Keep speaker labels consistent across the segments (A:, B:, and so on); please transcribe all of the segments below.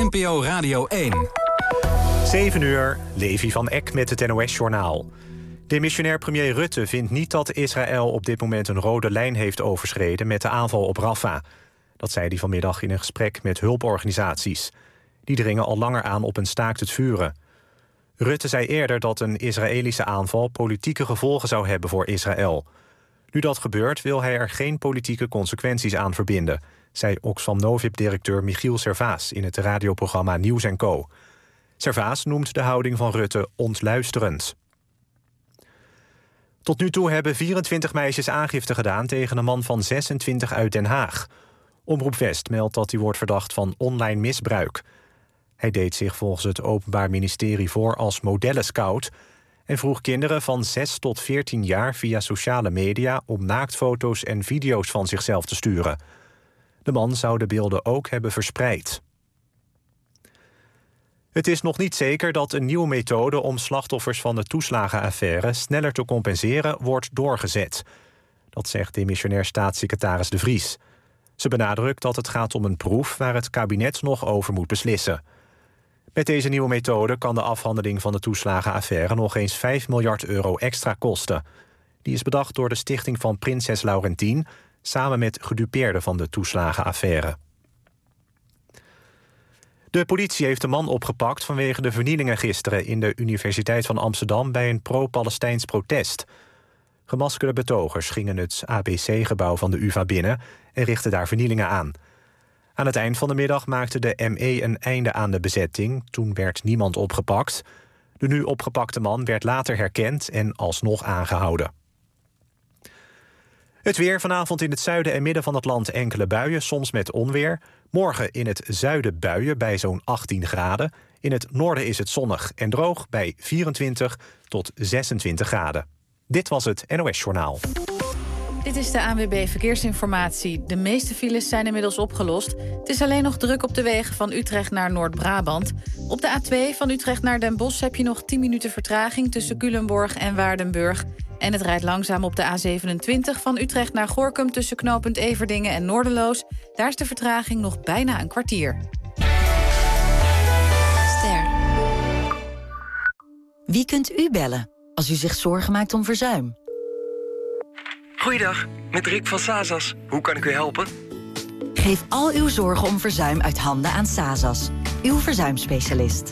A: NPO Radio 1.
B: 7 uur, Levi van Eck met het NOS-journaal. Demissionair premier Rutte vindt niet dat Israël op dit moment een rode lijn heeft overschreden met de aanval op Rafah. Dat zei hij vanmiddag in een gesprek met hulporganisaties. Die dringen al langer aan op een staakt het vuren. Rutte zei eerder dat een Israëlische aanval politieke gevolgen zou hebben voor Israël. Nu dat gebeurt wil hij er geen politieke consequenties aan verbinden, zei Oxfam Novib-directeur Michiel Servaas in het radioprogramma Nieuws & Co. Servaas noemt de houding van Rutte ontluisterend. Tot nu toe hebben 24 meisjes aangifte gedaan tegen een man van 26 uit Den Haag. Omroep West meldt dat hij wordt verdacht van online misbruik. Hij deed zich volgens het Openbaar Ministerie voor als modellenscout en vroeg kinderen van 6 tot 14 jaar via sociale media om naaktfoto's en video's van zichzelf te sturen. De man zou de beelden ook hebben verspreid. Het is nog niet zeker dat een nieuwe methode om slachtoffers van de toeslagenaffaire sneller te compenseren wordt doorgezet. Dat zegt demissionair staatssecretaris De Vries. Ze benadrukt dat het gaat om een proef waar het kabinet nog over moet beslissen. Met deze nieuwe methode kan de afhandeling van de toeslagenaffaire nog eens 5 miljard euro extra kosten. Die is bedacht door de stichting van Prinses Laurentien samen met gedupeerden van de toeslagenaffaire. De politie heeft een man opgepakt vanwege de vernielingen gisteren in de Universiteit van Amsterdam bij een pro-Palestijns protest. Gemaskerde betogers gingen het ABC-gebouw van de UvA binnen en richtten daar vernielingen aan. Aan het eind van de middag maakte de ME een einde aan de bezetting. Toen werd niemand opgepakt. De nu opgepakte man werd later herkend en alsnog aangehouden. Het weer: vanavond in het zuiden en midden van het land enkele buien, soms met onweer. Morgen in het zuiden buien bij zo'n 18 graden. In het noorden is het zonnig en droog bij 24 tot 26 graden. Dit was het NOS-journaal.
C: Dit is de ANWB Verkeersinformatie. De meeste files zijn inmiddels opgelost. Het is alleen nog druk op de wegen van Utrecht naar Noord-Brabant. Op de A2 van Utrecht naar Den Bosch heb je nog 10 minuten vertraging tussen Culemborg en Waardenburg. En het rijdt langzaam op de A27 van Utrecht naar Gorinchem tussen knooppunt Everdingen en Noorderloos. Daar is de vertraging nog bijna een kwartier.
D: Ster. Wie kunt u bellen als u zich zorgen maakt om verzuim?
E: Goeiedag, met Rick van Sazas. Hoe kan ik u helpen?
D: Geef al uw zorgen om verzuim uit handen aan Sazas, uw verzuimspecialist.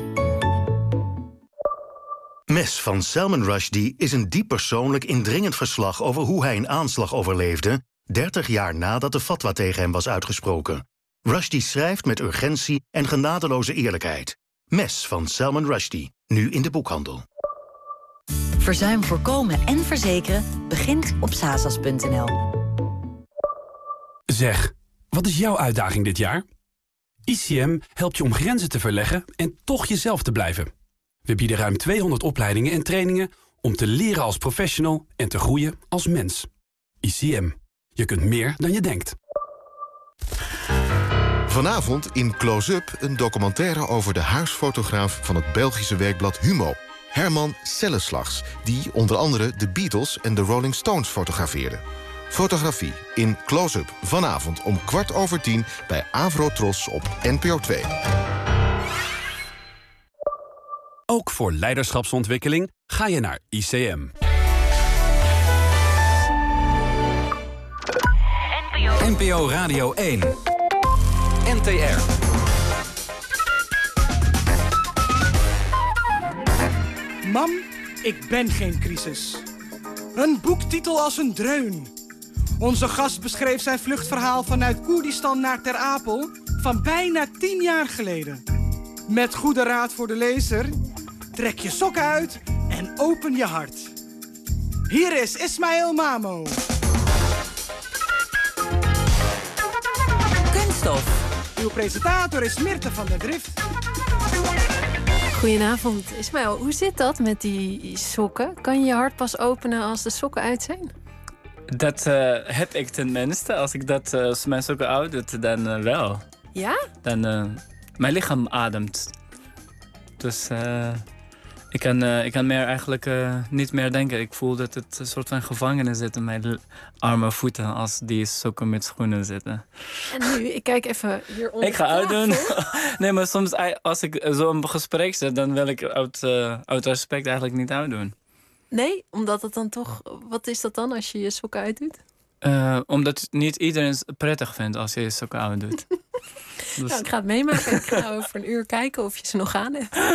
F: Mes van Salman Rushdie is een diep persoonlijk indringend verslag over hoe hij een aanslag overleefde 30 jaar nadat de fatwa tegen hem was uitgesproken. Rushdie schrijft met urgentie en genadeloze eerlijkheid. Mes van Salman Rushdie, nu in de boekhandel.
D: Verzuim voorkomen en verzekeren begint op sazas.nl.
G: Zeg, wat is jouw uitdaging dit jaar? ICM helpt je om grenzen te verleggen en toch jezelf te blijven. We bieden ruim 200 opleidingen en trainingen om te leren als professional en te groeien als mens. ICM. Je kunt meer dan je denkt.
H: Vanavond in Close-up een documentaire over de huisfotograaf van het Belgische weekblad Humo, Herman Selleslags, die onder andere de Beatles en de Rolling Stones fotografeerde. Fotografie in Close-up vanavond om 10:15 bij Avrotros op NPO 2.
G: Ook voor leiderschapsontwikkeling ga je naar ICM.
A: NPO Radio 1. NTR.
I: Mam, ik ben geen crisis. Een boektitel als een dreun. Onze gast beschreef zijn vluchtverhaal vanuit Koerdistan naar Ter Apel van bijna 10 jaar geleden. Met goede raad voor de lezer, trek je sok uit en open je hart. Hier is Ismaël Mamo.
D: Kunststof.
I: Uw presentator is Mirte van der Drift.
J: Goedenavond, Ismaël. Hoe zit dat met die sokken? Kan je je hart pas openen als de sokken uit zijn?
K: Dat heb ik tenminste. Als ik dat als mijn sokken uit doe, dan wel.
J: Ja?
K: Dan, mijn lichaam ademt. Dus Ik kan meer eigenlijk niet meer denken. Ik voel dat het een soort van gevangenis zit in mijn arme voeten als die sokken met schoenen zitten.
J: En nu, ik kijk even hier onder.
K: Ik ga uitdoen. Nee, maar soms als ik zo in een gesprek zit, dan wil ik uit respect eigenlijk niet uitdoen.
J: Nee, omdat het dan toch... Wat is dat dan als je je sokken uitdoet?
K: Omdat niet iedereen het prettig vindt als je je sokken uitdoet. Dus...
J: Nou, ik ga het meemaken. Ik ga over een uur kijken of je ze nog aan hebt.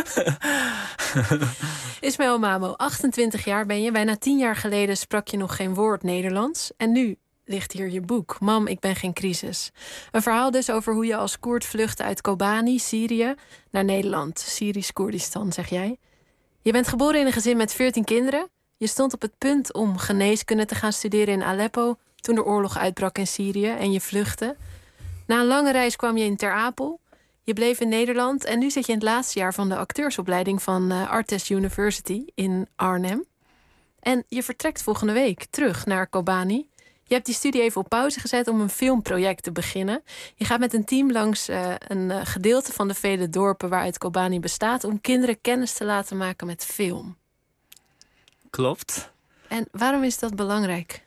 J: Ismaël Mamo, 28 jaar ben je. Bijna 10 jaar geleden sprak je nog geen woord Nederlands. En nu ligt hier je boek. Mam, ik ben geen crisis. Een verhaal dus over hoe je als Koerd vluchtte uit Kobani, Syrië, naar Nederland. Syrisch Koerdistan, zeg jij. Je bent geboren in een gezin met 14 kinderen. Je stond op het punt om geneeskunde te gaan studeren in Aleppo toen de oorlog uitbrak in Syrië en je vluchtte. Na een lange reis kwam je in Ter Apel. Je bleef in Nederland en nu zit je in het laatste jaar van de acteursopleiding van Artes University in Arnhem. En je vertrekt volgende week terug naar Kobani. Je hebt die studie even op pauze gezet om een filmproject te beginnen. Je gaat met een team langs een gedeelte van de vele dorpen waaruit Kobani bestaat om kinderen kennis te laten maken met film.
K: Klopt.
J: En waarom is dat belangrijk?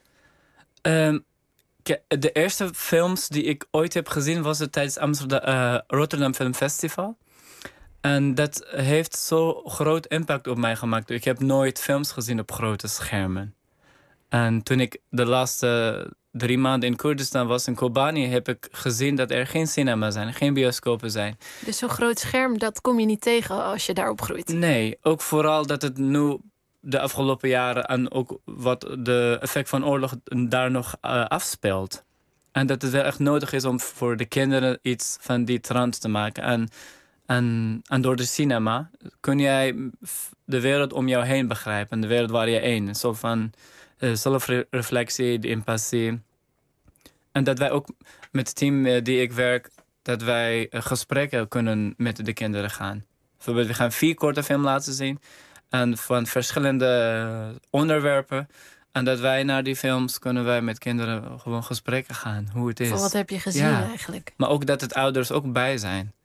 K: De eerste films die ik ooit heb gezien was het tijdens Rotterdam Film Festival. En dat heeft zo groot impact op mij gemaakt. Ik heb nooit films gezien op grote schermen. En toen ik de laatste 3 maanden in Koerdistan was, in Kobani, heb ik gezien dat er geen cinema zijn, geen bioscopen zijn.
J: Dus zo'n groot scherm, dat kom je niet tegen als je daarop groeit?
K: Nee, ook vooral dat het nu de afgelopen jaren en ook wat de effect van oorlog daar nog afspeelt. En dat het wel echt nodig is om voor de kinderen iets van die trant te maken. En door de cinema kun jij de wereld om jou heen begrijpen. De wereld waar je in. Zo van zelfreflectie, de empathie. En dat wij ook met het team die ik werk, dat wij gesprekken kunnen met de kinderen gaan. Bijvoorbeeld, we gaan 4 korte films laten zien. En van verschillende onderwerpen. En dat wij naar die films kunnen wij met kinderen gewoon gesprekken gaan. Hoe het is.
J: Van wat heb je gezien eigenlijk?
K: Maar ook dat het ouders ook bij zijn.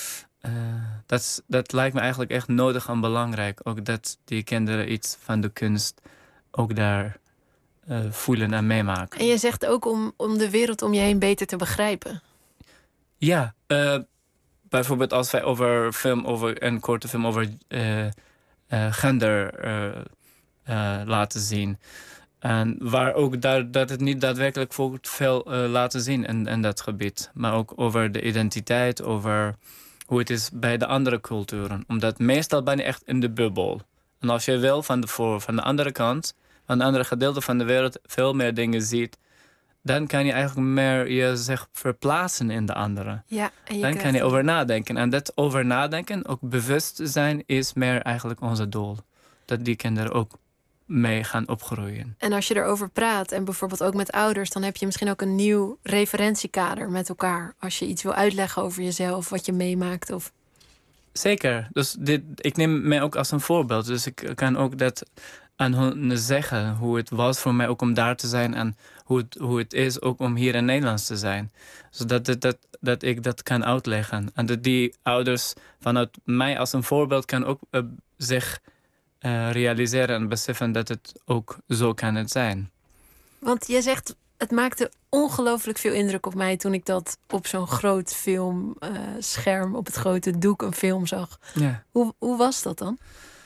K: Dat lijkt me eigenlijk echt nodig en belangrijk. Ook dat die kinderen iets van de kunst ook daar voelen en meemaken.
J: En je zegt ook om de wereld om je heen beter te begrijpen.
K: Ja, bijvoorbeeld als wij over een korte film over gender laten zien. En waar ook dat het niet daadwerkelijk veel laten zien in dat gebied. Maar ook over de identiteit, over hoe het is bij de andere culturen. Omdat meestal ben je echt in de bubbel. En als je wel van de andere kant, van de andere gedeelte van de wereld, veel meer dingen ziet, dan kan je eigenlijk meer jezelf verplaatsen in de andere.
J: Ja, en
K: dan kan je over nadenken. En dat over nadenken, ook bewust zijn, is meer eigenlijk onze doel. Dat die kinderen ook mee gaan opgroeien.
J: En als je erover praat, en bijvoorbeeld ook met ouders, dan heb je misschien ook een nieuw referentiekader met elkaar. Als je iets wil uitleggen over jezelf, wat je meemaakt. Of...
K: Zeker. Dus ik neem mij ook als een voorbeeld. Dus ik kan ook dat aan hun zeggen, hoe het was voor mij ook om daar te zijn en hoe het is ook om hier in Nederland te zijn. Zodat dat ik dat kan uitleggen. En dat die ouders vanuit mij als een voorbeeld kan ook zich realiseren en beseffen dat het ook zo kan het zijn.
J: Want je zegt, het maakte ongelooflijk veel indruk op mij toen ik dat op zo'n groot filmscherm, op het grote doek, een film zag.
K: Ja.
J: Hoe was dat dan?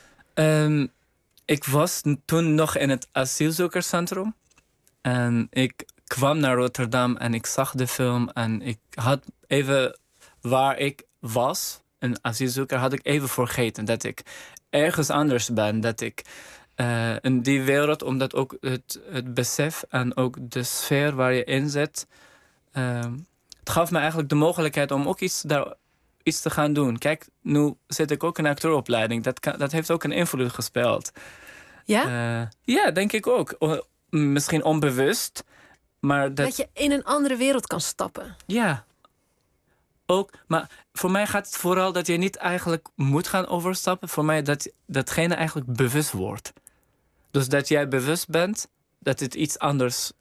K: Ik was toen nog in het asielzoekerscentrum. En ik kwam naar Rotterdam en ik zag de film. En ik had even waar ik was, een asielzoeker, had ik even vergeten dat ik ergens anders ben. Dat ik in die wereld, omdat ook het besef en ook de sfeer waar je in zit, het gaf me eigenlijk de mogelijkheid om ook iets te gaan doen. Kijk, nu zit ik ook in een acteuropleiding. Dat heeft ook een invloed gespeeld.
J: Ja?
K: Ja, denk ik ook. Misschien onbewust. Maar
J: dat je in een andere wereld kan stappen.
K: Ja. Ook, maar voor mij gaat het vooral dat je niet eigenlijk moet gaan overstappen. Voor mij dat datgene eigenlijk bewust wordt. Dus dat jij bewust bent dat het iets anders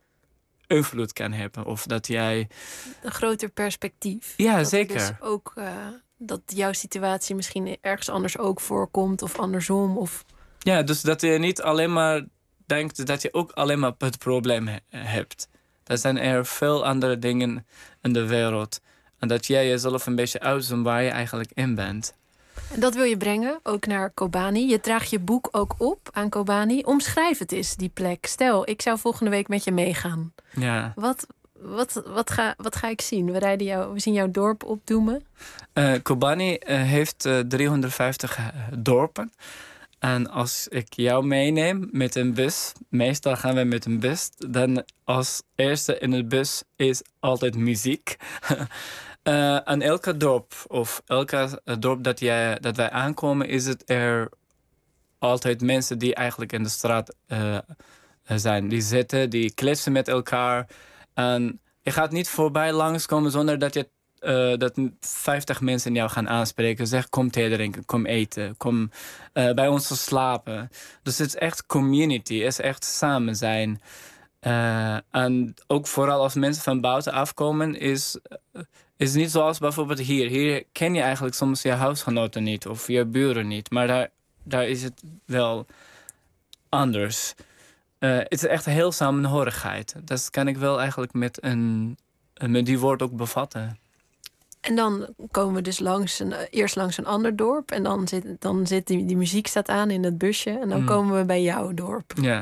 K: invloed kan hebben. Of dat jij...
J: Een groter perspectief.
K: Ja,
J: dat
K: zeker.
J: Dus ook dat jouw situatie misschien ergens anders ook voorkomt of andersom? Of...
K: Ja, dus dat je niet alleen maar denkt dat je ook alleen maar het probleem hebt. Er zijn er veel andere dingen in de wereld. En dat jij jezelf een beetje uitzoomt waar je eigenlijk in bent.
J: En dat wil je brengen, ook naar Kobani. Je draagt je boek ook op aan Kobani. Omschrijf het eens, die plek. Stel, ik zou volgende week met je meegaan.
K: Ja.
J: Wat ga ik zien? We zien jouw dorp opdoemen.
K: Kobani heeft 350 dorpen. En als ik jou meeneem met een bus, meestal gaan we met een bus, dan als eerste in de bus is altijd muziek. Aan elke dorp of elke dorp dat wij aankomen, is het er altijd mensen die eigenlijk in de straat zijn. Die zitten, die kletsen met elkaar. En je gaat niet voorbij langskomen zonder dat dat 50 mensen jou gaan aanspreken. Zeg, kom thee drinken, kom eten, kom bij ons slapen. Dus het is echt community, het is echt samen zijn. En ook vooral als mensen van buiten afkomen, is niet zoals bijvoorbeeld hier. Hier ken je eigenlijk soms je huisgenoten niet of je buren niet. Maar daar is het wel anders. Het is echt heel samenhorigheid. Dat kan ik wel eigenlijk met die woord ook bevatten.
J: En dan komen we dus eerst langs een ander dorp. En dan zit die muziek staat aan in het busje. En dan komen we bij jouw dorp.
K: Ja.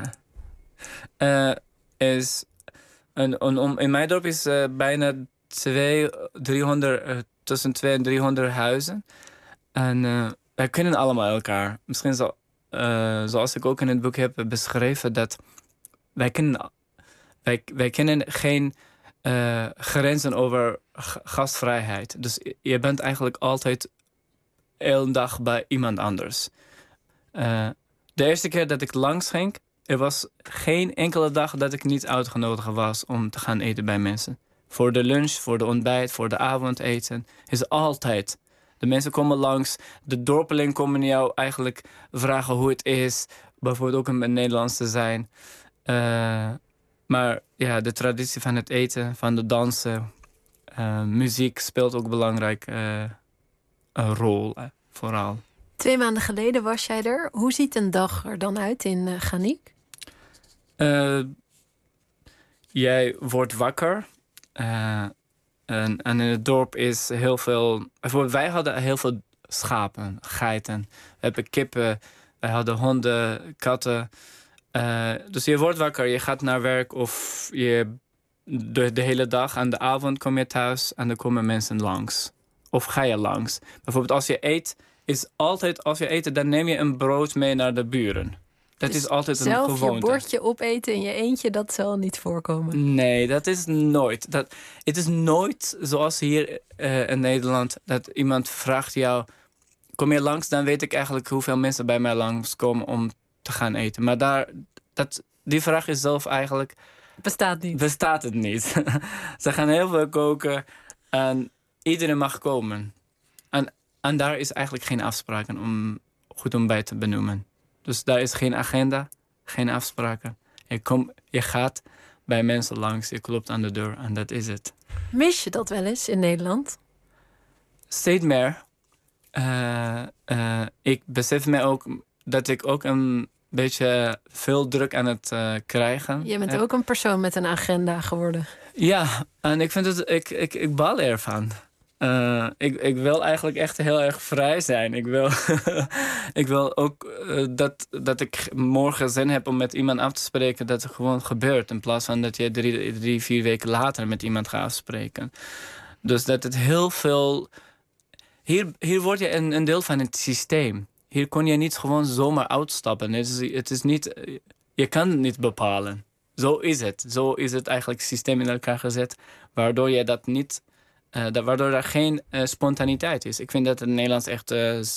K: In mijn dorp is bijna tussen 200 en 300 huizen. En wij kennen allemaal elkaar. Misschien zoals ik ook in het boek heb beschreven, dat wij kennen geen grenzen over gastvrijheid. Dus je bent eigenlijk altijd elke dag bij iemand anders. De eerste keer dat ik langs ging, er was geen enkele dag dat ik niet uitgenodigd was om te gaan eten bij mensen. Voor de lunch, voor de ontbijt, voor de avondeten. Is altijd. De mensen komen langs. De dorpelingen komen jou eigenlijk vragen hoe het is. Bijvoorbeeld ook om in Nederlands te zijn. Maar ja, de traditie van het eten, van de dansen, muziek speelt ook belangrijk een rol, vooral.
J: 2 maanden geleden was jij er. Hoe ziet een dag er dan uit in Ghaniq?
K: Jij wordt wakker. En in het dorp is heel veel... Bijvoorbeeld, wij hadden heel veel schapen, geiten. We hebben kippen, wij hadden honden, katten. Dus je wordt wakker, je gaat naar werk of de hele dag. Aan de avond kom je thuis en dan komen mensen langs. Of ga je langs. Bijvoorbeeld als je eet, dan neem je een brood mee naar de buren. Dat
J: dus
K: is altijd een gewoonte.
J: Zelf je bordje opeten in je eentje, dat zal niet voorkomen.
K: Nee, dat is nooit. Het is nooit zoals hier in Nederland, dat iemand vraagt jou, kom je langs, dan weet ik eigenlijk hoeveel mensen bij mij langskomen om te gaan eten. Maar die vraag is zelf eigenlijk... Bestaat het niet. Ze gaan heel veel koken en iedereen mag komen. En daar is eigenlijk geen afspraken om goed ontbijt te benoemen. Dus daar is geen agenda, geen afspraken. Je gaat bij mensen langs, je klopt aan de deur en dat is het.
J: Mis je dat wel eens in Nederland?
K: Steeds meer. Ik besef me ook dat ik ook een beetje veel druk aan het krijgen.
J: Je bent ook een persoon met een agenda geworden.
K: Ja, en ik vind het, ik baal ervan. Ik wil eigenlijk echt heel erg vrij zijn. Ik wil ook dat ik morgen zin heb om met iemand af te spreken, dat het gewoon gebeurt. In plaats van dat je 3-4 weken later met iemand gaat afspreken. Dus dat het heel veel... Hier word je een deel van het systeem. Hier kon je niet gewoon zomaar uitstappen. Het is niet... Je kan het niet bepalen. Zo is het. Zo is het eigenlijk systeem in elkaar gezet, waardoor je dat niet... waardoor er geen spontaniteit is. Ik vind dat in het Nederlands echt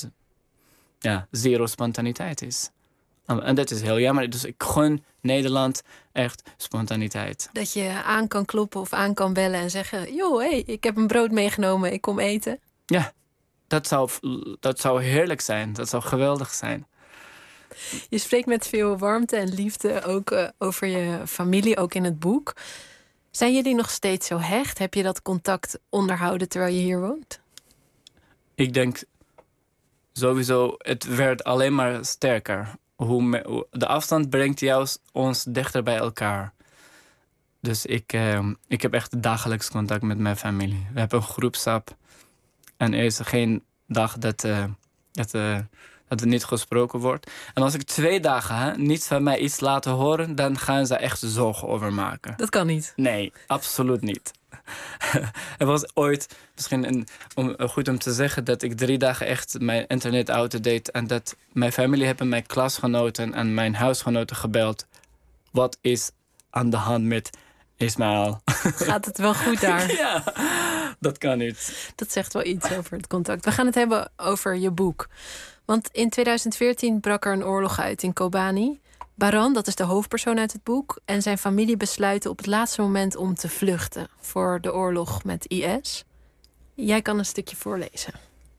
K: zero spontaniteit is. En dat is heel jammer. Dus ik gun Nederland echt spontaniteit.
J: Dat je aan kan kloppen of aan kan bellen en zeggen... joh, hey, ik heb een brood meegenomen, ik kom eten.
K: Ja, dat zou heerlijk zijn. Dat zou geweldig zijn.
J: Je spreekt met veel warmte en liefde ook over je familie, ook in het boek. Zijn jullie nog steeds zo hecht? Heb je dat contact onderhouden terwijl je hier woont?
K: ik denk sowieso, het werd alleen maar sterker. De afstand brengt ons dichter bij elkaar. Dus ik heb echt dagelijks contact met mijn familie. We hebben een groepsapp. En er is geen dag dat er niet gesproken wordt. En als ik 2 dagen niet van mij iets laten horen, dan gaan ze echt zorgen over maken.
J: Dat kan niet.
K: Nee, absoluut niet. Er was ooit, misschien goed om te zeggen, dat ik 3 dagen echt mijn internet out deed. En dat mijn familie hebben mijn klasgenoten en mijn huisgenoten gebeld. Wat is aan de hand met Ismaël?
J: Gaat het wel goed daar?
K: Ja, dat kan niet.
J: Dat zegt wel iets over het contact. We gaan het hebben over je boek. Want in 2014 brak er een oorlog uit in Kobani. Baran, dat is de hoofdpersoon uit het boek, en zijn familie besluiten op het laatste moment om te vluchten voor de oorlog met IS. Jij kan een stukje voorlezen.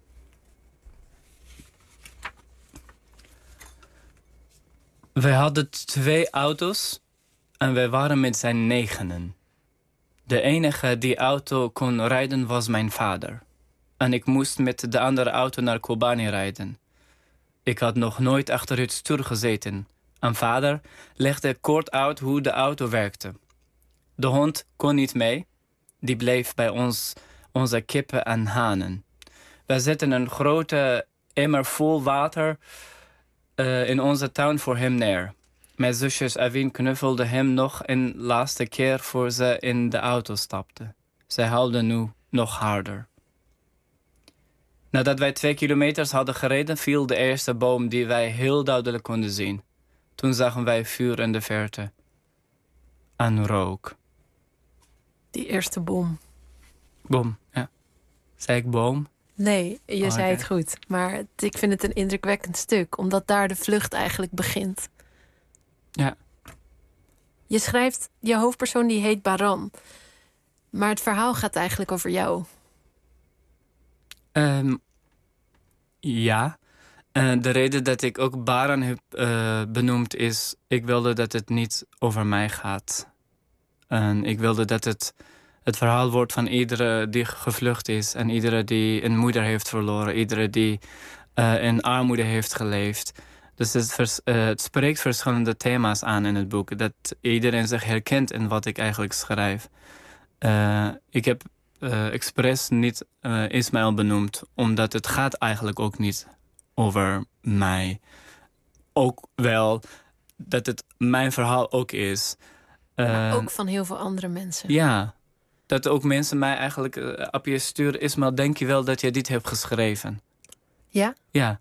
K: Wij hadden 2 auto's en wij waren met z'n 9. De enige die auto kon rijden was mijn vader. En ik moest met de andere auto naar Kobani rijden. Ik had nog nooit achter het stuur gezeten. En vader legde kort uit hoe de auto werkte. De hond kon niet mee. Die bleef bij onze kippen en hanen. Wij zetten een grote emmer vol water in onze tuin voor hem neer. Mijn zusjes Avin knuffelde hem nog een laatste keer voor ze in de auto stapte. Zij huilde nu nog harder. Nadat wij 2 kilometers hadden gereden, viel de eerste boom die wij heel duidelijk konden zien. Toen zagen wij vuur in de verte. En rook.
J: Die eerste bom.
K: Bom, ja. Zei ik boom?
J: Nee, je zei het goed. Maar ik vind het een indrukwekkend stuk, omdat daar de vlucht eigenlijk begint.
K: Ja.
J: Je schrijft, je hoofdpersoon die heet Baran. Maar het verhaal gaat eigenlijk over jou.
K: Ja. De reden dat ik ook Baran heb benoemd is, ik wilde dat het niet over mij gaat. En ik wilde dat het verhaal wordt van iedere die gevlucht is. En iedere die een moeder heeft verloren. Iedere die in armoede heeft geleefd. Dus het spreekt verschillende thema's aan in het boek. Dat iedereen zich herkent in wat ik eigenlijk schrijf. Ik heb expres niet Ismaël benoemd. Omdat het gaat eigenlijk ook niet over mij. Ook wel dat het mijn verhaal ook is.
J: Maar ook van heel veel andere mensen.
K: Ja. Dat ook mensen mij eigenlijk appje sturen. Ismaël, denk je wel dat je dit hebt geschreven?
J: Ja?
K: Ja.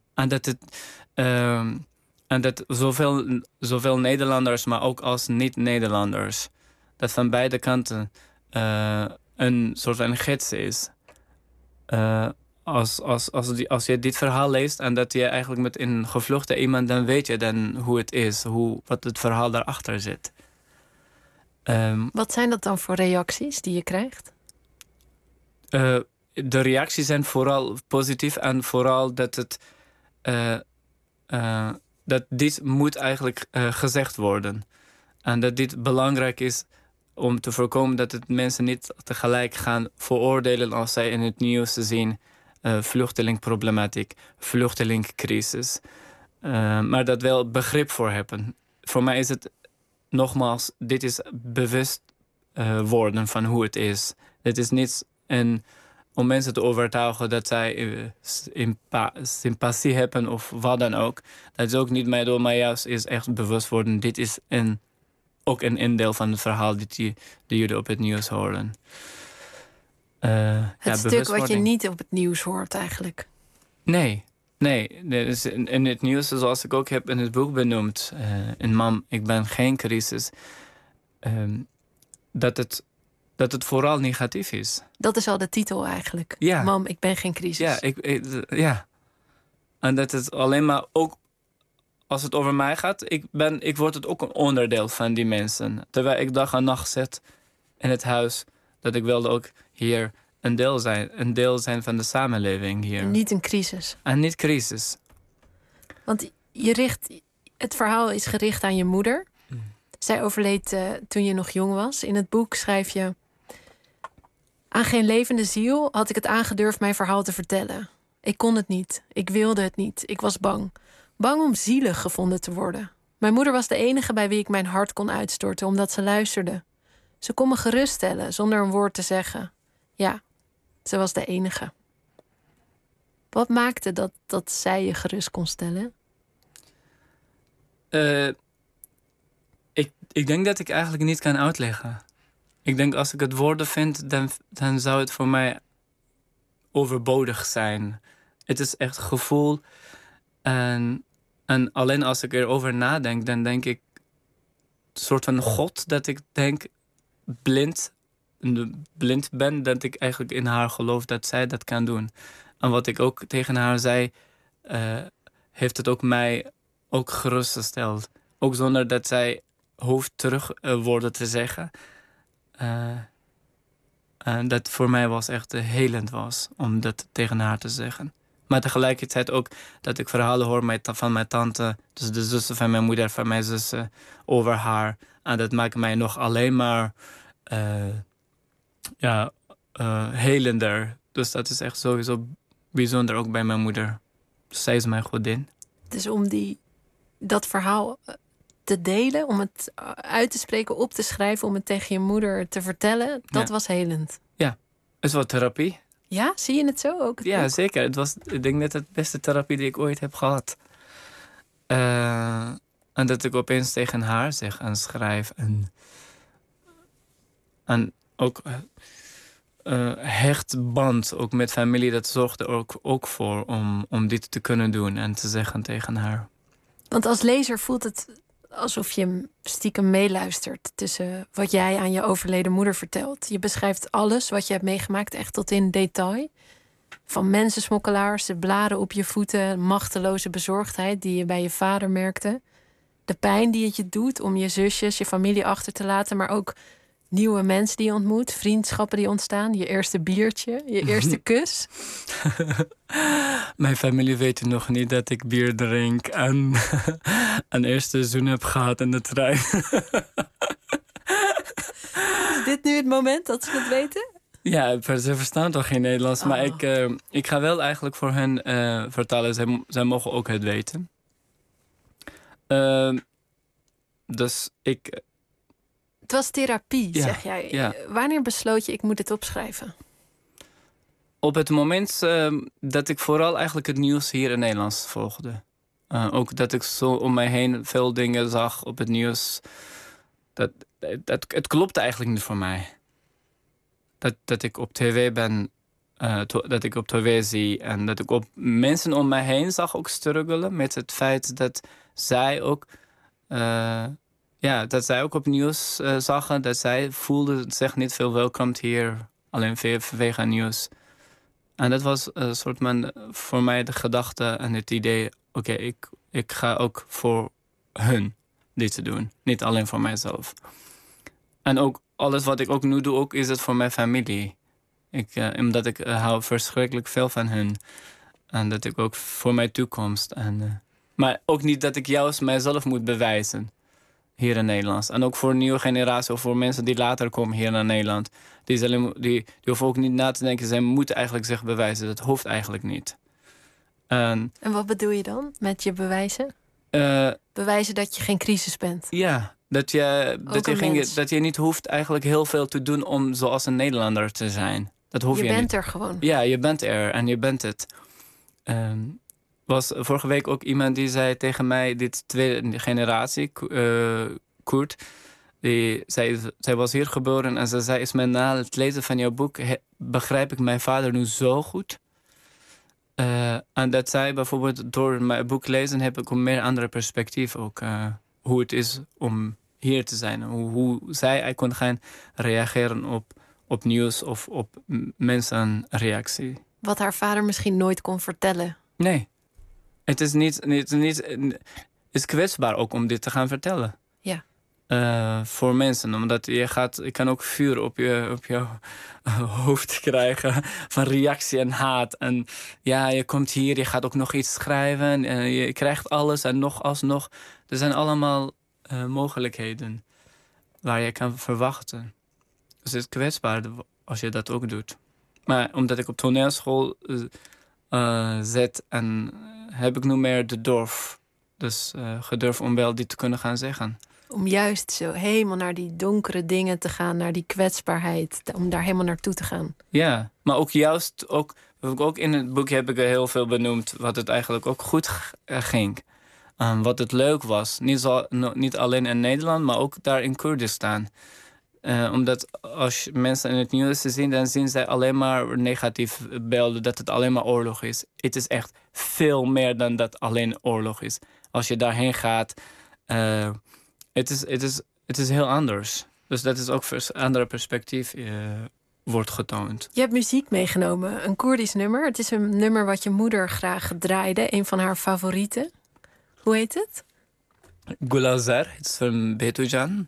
K: En dat zowel Nederlanders, maar ook als niet-Nederlanders, dat van beide kanten een soort van gids is. Als je dit verhaal leest en dat je eigenlijk met een gevluchte iemand, dan weet je dan hoe het is, wat het verhaal daarachter zit.
J: Wat zijn dat dan voor reacties die je krijgt?
K: De reacties zijn vooral positief en vooral dat dat dit moet eigenlijk gezegd worden. En dat dit belangrijk is om te voorkomen dat het mensen niet tegelijk gaan veroordelen als zij in het nieuws zien vluchtelingproblematiek, vluchtelingcrisis. Maar dat wel begrip voor hebben. Voor mij is het nogmaals, dit is bewust worden van hoe het is. Dit is niet om mensen te overtuigen dat zij sympathie hebben of wat dan ook. Dat is ook niet mijn doel, maar juist is echt bewust worden. Dit is ook een indeel van het verhaal die jullie op het nieuws horen.
J: Het stuk wat je niet op het nieuws hoort eigenlijk.
K: Nee. Dus in het nieuws, zoals ik ook heb in het boek benoemd, in Mam, ik ben geen crisis, dat het vooral negatief is.
J: Dat is al de titel eigenlijk.
K: Ja.
J: Mam, ik ben geen crisis.
K: Ja. En dat het alleen maar ook, als het over mij gaat, ik word het ook een onderdeel van die mensen. Terwijl ik dag en nacht zit in het huis, dat ik wilde ook hier een deel zijn van de samenleving hier.
J: En niet een crisis.
K: En niet crisis.
J: Want het verhaal is gericht aan je moeder. Zij overleed toen je nog jong was. In het boek schrijf je: aan geen levende ziel had ik het aangedurfd mijn verhaal te vertellen. Ik kon het niet. Ik wilde het niet. Ik was bang. Bang om zielig gevonden te worden. Mijn moeder was de enige bij wie ik mijn hart kon uitstorten, omdat ze luisterde. Ze kon me geruststellen, zonder een woord te zeggen. Ja, ze was de enige. Wat maakte dat zij je gerust kon stellen?
K: Ik denk dat ik eigenlijk niet kan uitleggen. Ik denk als ik het woorden vind, dan zou het voor mij overbodig zijn. Het is echt gevoel. En alleen als ik erover nadenk, dan denk ik een soort van God, dat ik denk blind ben, dat ik eigenlijk in haar geloof dat zij dat kan doen. En wat ik ook tegen haar zei, heeft het ook mij ook gerustgesteld. Ook zonder dat zij hoeft terug woorden te zeggen. En dat voor mij was echt helend was om dat tegen haar te zeggen. Maar tegelijkertijd ook dat ik verhalen hoor van mijn tante, dus de zussen van mijn moeder, van mijn zussen, over haar. En dat maakt mij nog alleen maar helender. Dus dat is echt sowieso bijzonder, ook bij mijn moeder. Dus zij is mijn godin.
J: Dus om dat verhaal te delen, om het uit te spreken, op te schrijven, om het tegen je moeder te vertellen, dat was helend.
K: Ja, het is wel therapie.
J: Ja, zie je het zo ook?
K: Ja, zeker. Ik denk dat het de beste therapie die ik ooit heb gehad. En dat ik opeens tegen haar zeg en schrijf. En ook hecht band, ook met familie, dat zorgt er ook voor om dit te kunnen doen en te zeggen tegen haar.
J: Want als lezer voelt het alsof je stiekem meeluistert tussen wat jij aan je overleden moeder vertelt. Je beschrijft alles wat je hebt meegemaakt, echt tot in detail. Van mensensmokkelaars, de bladen op je voeten, machteloze bezorgdheid die je bij je vader merkte. De pijn die het je doet om je zusjes, je familie achter te laten, maar ook nieuwe mensen die je ontmoet, vriendschappen die ontstaan, je eerste biertje, je eerste kus.
K: Mijn familie weet nog niet dat ik bier drink en een eerste zoen heb gehad in de trein.
J: Is dit nu het moment dat ze het weten?
K: Ja, ze verstaan toch geen Nederlands. Maar ik ga wel eigenlijk voor hen vertalen. Zij mogen ook het weten. Dus ik...
J: Het was therapie, zeg jij.
K: Ja.
J: Wanneer besloot je, ik moet dit opschrijven?
K: Op het moment dat ik vooral eigenlijk het nieuws hier in Nederlands volgde. Ook dat ik zo om mij heen veel dingen zag op het nieuws. Het klopte eigenlijk niet voor mij. Dat ik op tv ben, dat ik op tv zie en dat ik op mensen om mij heen zag ook struggelen met het feit dat zij ook, dat zij ook op nieuws zagen, dat zij voelden zich niet veel welkom hier, alleen vanwege nieuws. En dat was een soort van voor mij de gedachte en het idee, oké, ik ga ook voor hun dit te doen, niet alleen voor mijzelf. En ook alles wat ik ook nu doe, ook is het voor mijn familie. Omdat ik hou verschrikkelijk veel van hun. En dat ik ook voor mijn toekomst. Maar ook niet dat ik juist mijzelf moet bewijzen. Hier in Nederland. En ook voor een nieuwe generatie of voor mensen die later komen hier naar Nederland. Die hoeven ook niet na te denken. Zij moeten eigenlijk zich bewijzen. Dat hoeft eigenlijk niet. En
J: wat bedoel je dan met je bewijzen? Bewijzen dat je geen crisis bent.
K: Ja. Dat je niet hoeft eigenlijk heel veel te doen om zoals een Nederlander te zijn. Dat hoef je niet. Je bent
J: er gewoon.
K: Ja, je bent er en je bent het. Was vorige week ook iemand die zei tegen mij, dit tweede generatie, Koert. Zij was hier geboren en ze zei, na het lezen van jouw boek begrijp ik mijn vader nu zo goed. En dat zij bijvoorbeeld door mijn boek lezen heb ik een meer andere perspectief ook. Hoe het is om hier te zijn. Hoe zij kon gaan reageren op nieuws of op mensenreactie.
J: Wat haar vader misschien nooit kon vertellen.
K: Nee. Het is het is kwetsbaar ook om dit te gaan vertellen.
J: Ja.
K: Voor mensen. Omdat je kan ook vuur op je hoofd krijgen van reactie en haat. En ja, je komt hier, je gaat ook nog iets schrijven. En je krijgt alles en nog alsnog. Er zijn allemaal mogelijkheden waar je kan verwachten. Dus het is kwetsbaar als je dat ook doet. Maar omdat ik op toneelschool zet. En heb ik nu meer de durf. Dus gedurfd om wel die te kunnen gaan zeggen.
J: Om juist zo helemaal naar die donkere dingen te gaan, naar die kwetsbaarheid, om daar helemaal naartoe te gaan.
K: Ja, maar ook juist, ook in het boek heb ik er heel veel benoemd wat het eigenlijk ook goed ging. Wat het leuk was. Niet alleen in Nederland, maar ook daar in Koerdistan. Omdat als mensen in het nieuws zien, dan zien zij alleen maar negatieve beelden, dat het alleen maar oorlog is. Het is echt veel meer dan dat alleen oorlog is. Als je daarheen gaat, het is heel anders. Dus dat is ook een andere perspectief wordt getoond.
J: Je hebt muziek meegenomen, een Koerdisch nummer. Het is een nummer wat je moeder graag draaide, een van haar favorieten. Hoe heet het?
K: Gulazar, het is van Betujan.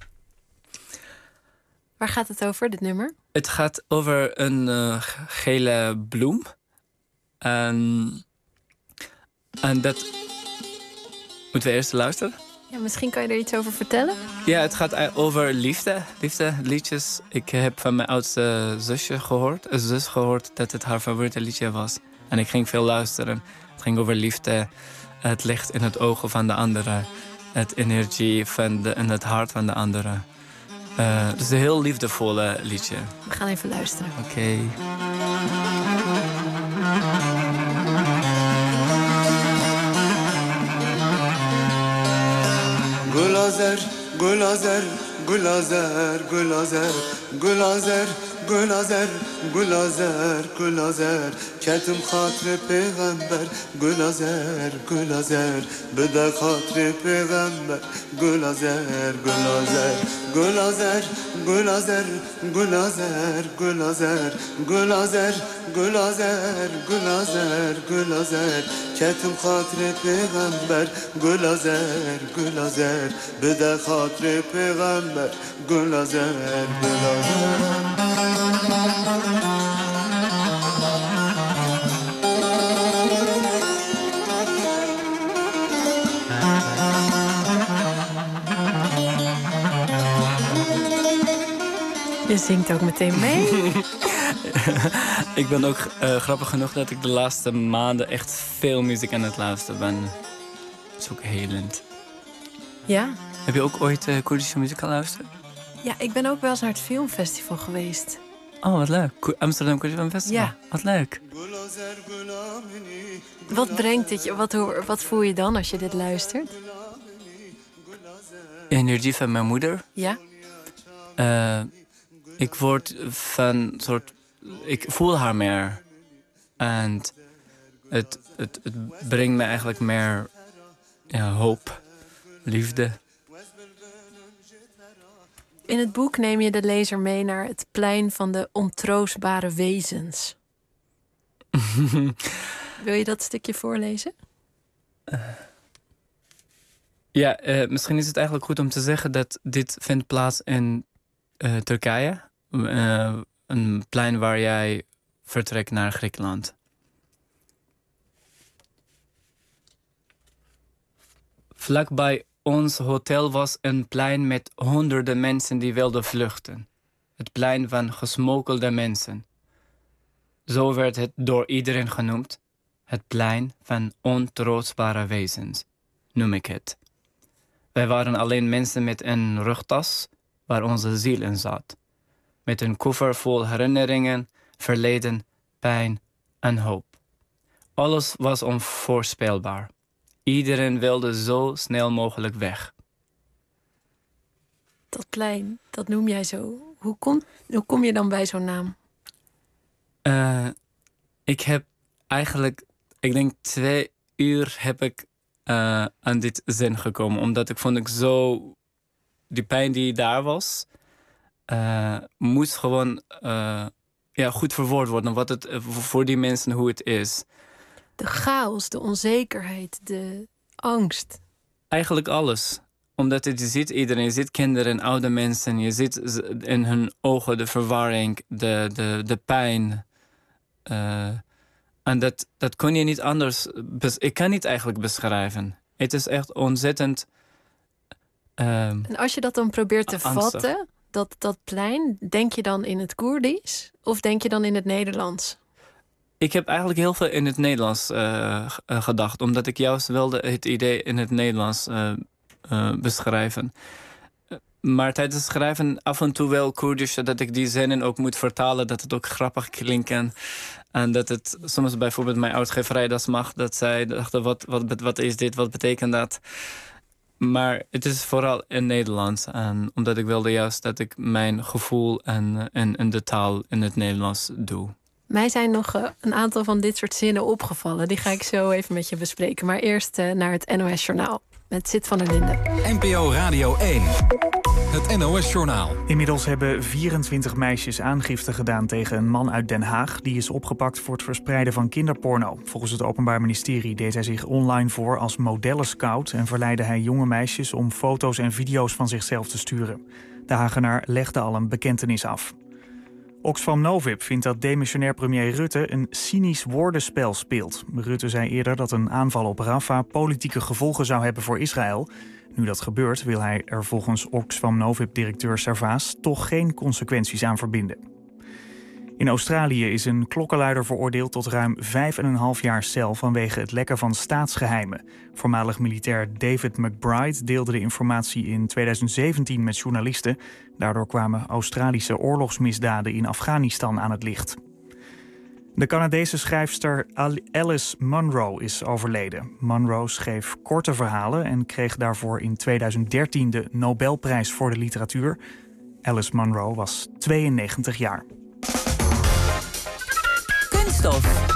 J: Waar gaat het over, dit nummer?
K: Het gaat over een gele bloem. En dat... Moeten we eerst luisteren?
J: Ja, misschien kan je er iets over vertellen?
K: Ja, het gaat over liefde. Liefdeliedjes. Ik heb van mijn oudste zus gehoord dat het haar favoriete liedje was. En ik ging veel luisteren. Het ging over liefde. Het licht in het ogen van de andere. Het energie in het hart van de andere. Het is een heel liefdevolle liedje.
J: We gaan even luisteren.
K: Oké.
L: Gulazer, gulazer, gulazer, gulazer, gulazer, gulazer, gulazer, gulazer. Ketim khatre peygamber, gulazer, gulazer. Bede khatre peygamber, gulazer, gulazer, gulazer, gulazer, gulazer, gulazer, gulazer, gulazer, gulazer, gulazer. Ketim khatre peygamber, gulazer, gulazer. Bede khatre peygamber, gulazer, gulazer.
J: Je zingt ook meteen mee.
K: Ik ben ook grappig genoeg dat ik de laatste maanden echt veel muziek aan het luisteren ben. Dat is ook helend.
J: Ja.
K: Heb je ook ooit Koerdische muziek geluisterd?
J: Ja, ik ben ook wel eens naar het filmfestival geweest.
K: Oh, wat leuk. Amsterdam Koerdische Festival?
J: Ja.
K: Wat leuk.
J: Wat brengt het je? Wat voel je dan als je dit luistert?
K: Energie van mijn moeder.
J: Ja.
K: Ik word van ik voel haar meer. En het brengt me eigenlijk meer hoop, liefde.
J: In het boek neem je de lezer mee naar het plein van de ontroostbare wezens. Wil je dat stukje voorlezen?
K: Ja, misschien is het eigenlijk goed om te zeggen dat dit vindt plaats in Turkije. Een plein waar jij vertrekt naar Griekenland. Vlakbij ons hotel was een plein met honderden mensen die wilden vluchten. Het plein van gesmokkelde mensen. Zo werd het door iedereen genoemd. Het plein van ontroostbare wezens, noem ik het. Wij waren alleen mensen met een rugtas waar onze ziel in zat. Met een koffer vol herinneringen, verleden, pijn en hoop. Alles was onvoorspelbaar. Iedereen wilde zo snel mogelijk weg.
J: Dat plein, dat noem jij zo. Hoe kom je dan bij zo'n naam?
K: Ik heb eigenlijk, ik denk 2 uur heb ik aan dit zin gekomen. Omdat ik zo, die pijn die daar was, moest gewoon goed verwoord worden. Wat het voor die mensen, hoe het is.
J: De chaos, de onzekerheid, de angst.
K: Eigenlijk alles. Omdat je ziet iedereen, je ziet kinderen en oude mensen. Je ziet in hun ogen de verwarring, de pijn. En dat kon je niet anders... Ik kan niet eigenlijk beschrijven. Het is echt ontzettend...
J: En als je dat dan probeert te vatten, dat plein, denk je dan in het Koerdisch? Of denk je dan in het Nederlands?
K: Ik heb eigenlijk heel veel in het Nederlands gedacht. Omdat ik juist wilde het idee in het Nederlands beschrijven. Maar tijdens het schrijven af en toe wel Koerdisch, dat ik die zinnen ook moet vertalen, dat het ook grappig klinkt. En dat het soms bijvoorbeeld mijn uitgeverij dat mag, dat zij dachten, wat is dit, wat betekent dat? Maar het is vooral in Nederlands. En omdat ik wilde juist dat ik mijn gevoel en de taal in het Nederlands doe.
J: Mij zijn nog een aantal van dit soort zinnen opgevallen. Die ga ik zo even met je bespreken. Maar eerst naar het NOS Journaal met Sid van der Linden.
A: NPO Radio 1. Het NOS-journaal.
M: Inmiddels hebben 24 meisjes aangifte gedaan tegen een man uit Den Haag. Die is opgepakt voor het verspreiden van kinderporno. Volgens het Openbaar Ministerie deed hij zich online voor als modellenscout en verleidde hij jonge meisjes om foto's en video's van zichzelf te sturen. De Hagenaar legde al een bekentenis af. Oxfam Novib vindt dat demissionair premier Rutte een cynisch woordenspel speelt. Rutte zei eerder dat een aanval op Rafah politieke gevolgen zou hebben voor Israël. Nu dat gebeurt, wil hij er volgens Oxfam Novib-directeur Servaas toch geen consequenties aan verbinden. In Australië is een klokkenluider veroordeeld tot ruim 5,5 jaar cel vanwege het lekken van staatsgeheimen. Voormalig militair David McBride deelde de informatie in 2017 met journalisten. Daardoor kwamen Australische oorlogsmisdaden in Afghanistan aan het licht. De Canadese schrijfster Alice Munro is overleden. Munro schreef korte verhalen en kreeg daarvoor in 2013 de Nobelprijs voor de literatuur. Alice Munro was 92 jaar.
N: Kunststof.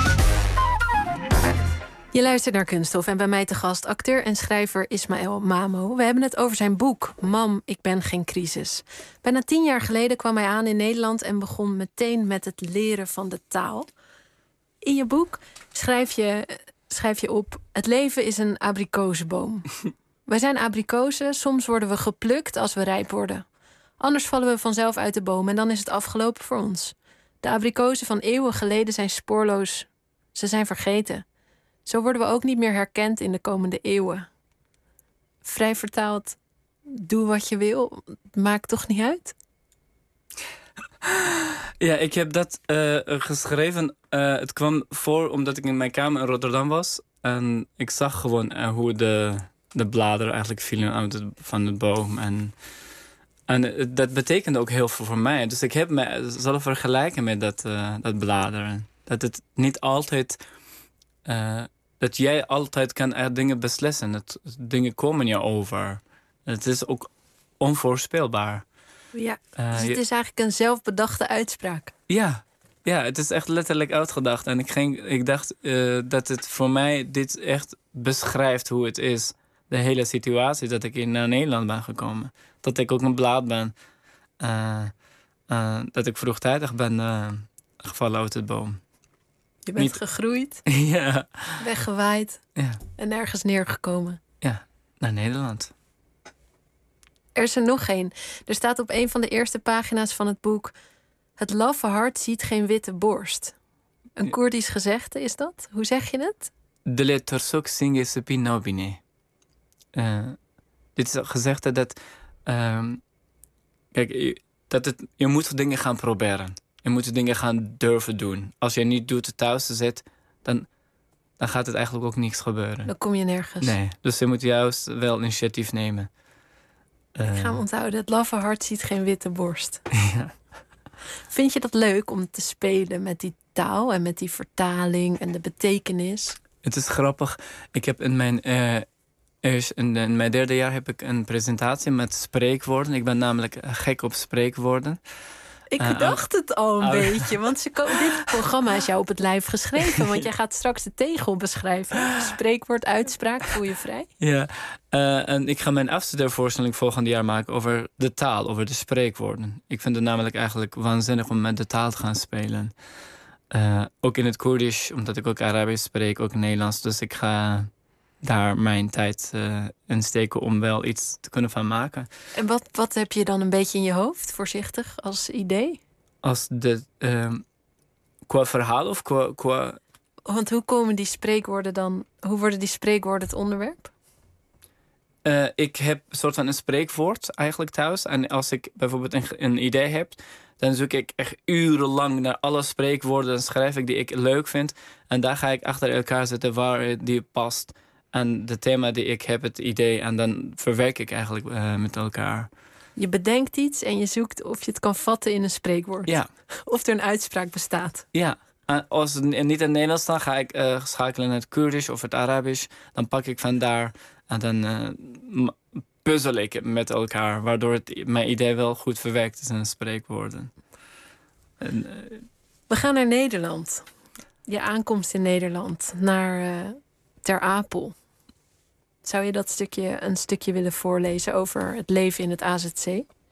J: Je luistert naar Kunststof en bij mij te gast acteur en schrijver Ismaël Mamo. We hebben het over zijn boek Mam, ik ben geen crisis. Bijna 10 jaar geleden kwam hij aan in Nederland en begon meteen met het leren van de taal. In je boek schrijf je op: het leven is een abrikozenboom. Wij zijn abrikozen, soms worden we geplukt als we rijp worden. Anders vallen we vanzelf uit de boom en dan is het afgelopen voor ons. De abrikozen van eeuwen geleden zijn spoorloos. Ze zijn vergeten. Zo worden we ook niet meer herkend in de komende eeuwen. Vrij vertaald, doe wat je wil. Maakt toch niet uit?
K: Ja, ik heb dat geschreven. Het kwam voor omdat ik in mijn kamer in Rotterdam was. En ik zag gewoon hoe de bladeren eigenlijk vielen van de boom. En dat betekende ook heel veel voor mij. Dus ik heb mezelf vergelijken met dat bladeren. Dat het niet altijd... dat jij altijd kan dingen beslissen. Dingen komen je over. Het is ook onvoorspelbaar.
J: Ja, dus het is eigenlijk een zelfbedachte uitspraak.
K: Ja, het is echt letterlijk uitgedacht. En ik dacht dat het voor mij dit echt beschrijft hoe het is. De hele situatie dat ik naar Nederland ben gekomen. Dat ik ook een blaad ben. Dat ik vroegtijdig ben gevallen uit de boom.
J: Je bent gegroeid,
K: ja.
J: weggewaaid en ergens neergekomen.
K: Ja, naar Nederland.
J: Er is er nog één. Er staat op een van de eerste pagina's van het boek: het laffe hart ziet geen witte borst. Een Koerdisch gezegde is dat? Hoe zeg je het?
K: Dile tersok singe sepi nobine. Dit is een gezegde dat... kijk, je moet dingen gaan proberen. Je moet dingen gaan durven doen. Als je niet doet thuis zit, dan gaat het eigenlijk ook niks gebeuren.
J: Dan kom je nergens.
K: Nee, dus je moet juist wel initiatief nemen.
J: Ik ga hem onthouden. Het laffe hart ziet geen witte borst.
K: Ja.
J: Vind je dat leuk om te spelen met die taal en met die vertaling en de betekenis?
K: Het is grappig. Ik heb in mijn derde jaar heb ik een presentatie met spreekwoorden. Ik ben namelijk gek op spreekwoorden.
J: Ik dacht het al een beetje, want dit programma is jou op het lijf geschreven. Want jij gaat straks de tegel beschrijven. Spreekwoord, uitspraak, voel je vrij?
K: Ja, en ik ga mijn afstudeervoorstelling volgend jaar maken over de taal, over de spreekwoorden. Ik vind het namelijk eigenlijk waanzinnig om met de taal te gaan spelen. Ook in het Koerdisch, omdat ik ook Arabisch spreek, ook Nederlands. Dus ik ga daar mijn tijd in steken om wel iets te kunnen van maken.
J: En wat heb je dan een beetje in je hoofd, voorzichtig, als idee?
K: Als qua verhaal of qua...
J: Want hoe komen die spreekwoorden dan... Hoe worden die spreekwoorden het onderwerp?
K: Ik heb een soort van een spreekwoord eigenlijk thuis. En als ik bijvoorbeeld een idee heb, dan zoek ik echt urenlang naar alle spreekwoorden en schrijf ik die ik leuk vind. En daar ga ik achter elkaar zetten waar die past. En de thema die ik heb, het idee. En dan verwerk ik eigenlijk met elkaar.
J: Je bedenkt iets en je zoekt of je het kan vatten in een spreekwoord.
K: Ja.
J: Of er een uitspraak bestaat.
K: Ja. En als het niet in het Nederlands dan ga ik schakelen naar het Koerdisch of het Arabisch. Dan pak ik van daar en dan puzzel ik het met elkaar. Waardoor mijn idee wel goed verwerkt is in spreekwoorden.
J: We gaan naar Nederland. Je aankomst in Nederland. Naar Ter Apel. Zou je dat een stukje willen voorlezen over het leven in het AZC?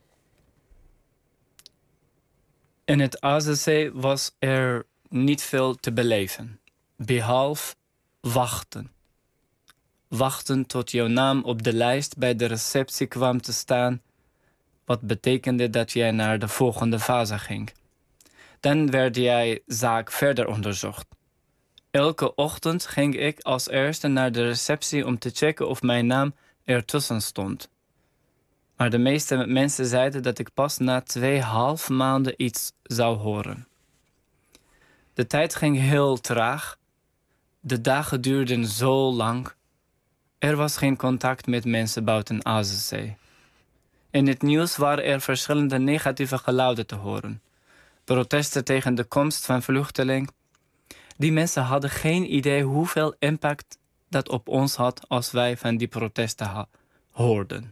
K: In het AZC was er niet veel te beleven. Behalve wachten. Wachten tot jouw naam op de lijst bij de receptie kwam te staan. Wat betekende dat jij naar de volgende fase ging. Dan werd jij zaak verder onderzocht. Elke ochtend ging ik als eerste naar de receptie om te checken of mijn naam ertussen stond. Maar de meeste mensen zeiden dat ik pas na 2,5 maanden iets zou horen. De tijd ging heel traag. De dagen duurden zo lang. Er was geen contact met mensen buiten AZC. In het nieuws waren er verschillende negatieve geluiden te horen. Protesten tegen de komst van vluchtelingen. Die mensen hadden geen idee hoeveel impact dat op ons had als wij van die protesten hoorden.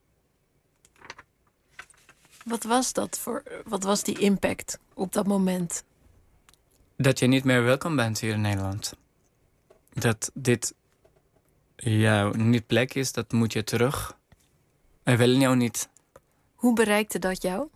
J: Wat was die impact op dat moment?
K: Dat je niet meer welkom bent hier in Nederland. Dat dit jouw niet plek is, dat moet je terug. Wij willen jou niet.
J: Hoe bereikte dat jou?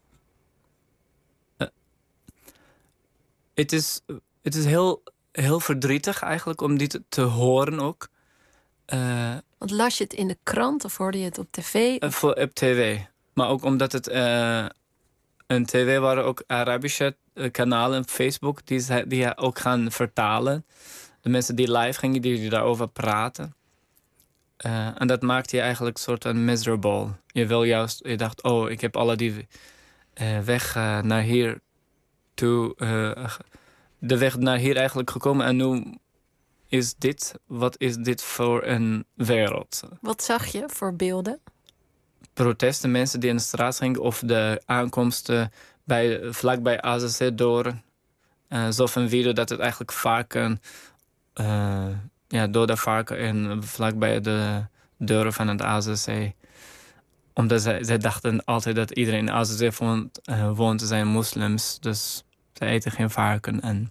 K: Het is heel verdrietig eigenlijk om dit te horen ook.
J: Want las je het in de krant of hoorde je het op tv?
K: Op tv. Maar ook omdat het een tv waren ook Arabische kanalen op Facebook die ook gaan vertalen. De mensen die live gingen, die daarover praten. En dat maakte je eigenlijk een soort van miserable. Je dacht, oh, ik heb alle die weg naar hier toe... de weg naar hier eigenlijk gekomen en nu is dit... Wat is dit voor een wereld?
J: Wat zag je voor beelden?
K: Protesten, mensen die in de straat gingen of de aankomsten vlakbij AZC door. Zo van video dat het eigenlijk varken... door de varken en vlakbij de deuren van het AZC. Omdat zij dachten altijd dat iedereen in AZC woont zijn moslims. Dus ze eten geen varken.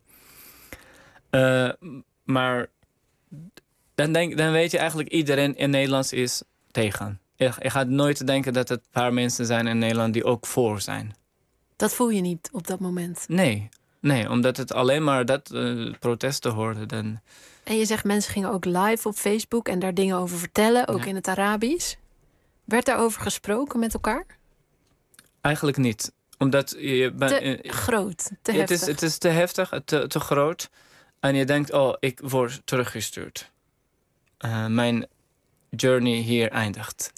K: Maar dan weet je eigenlijk iedereen in Nederland is tegen. Je gaat nooit denken dat het een paar mensen zijn in Nederland die ook voor zijn.
J: Dat voel je niet op dat moment?
K: Nee, omdat het alleen maar dat protesten hoorde. Dan...
J: En je zegt mensen gingen ook live op Facebook en daar dingen over vertellen, ook in het Arabisch. Werd daarover gesproken met elkaar?
K: Eigenlijk niet. Omdat je
J: groot, te heftig.
K: Het is te heftig, te groot. En je denkt, oh, ik word teruggestuurd. Mijn journey hier eindigt.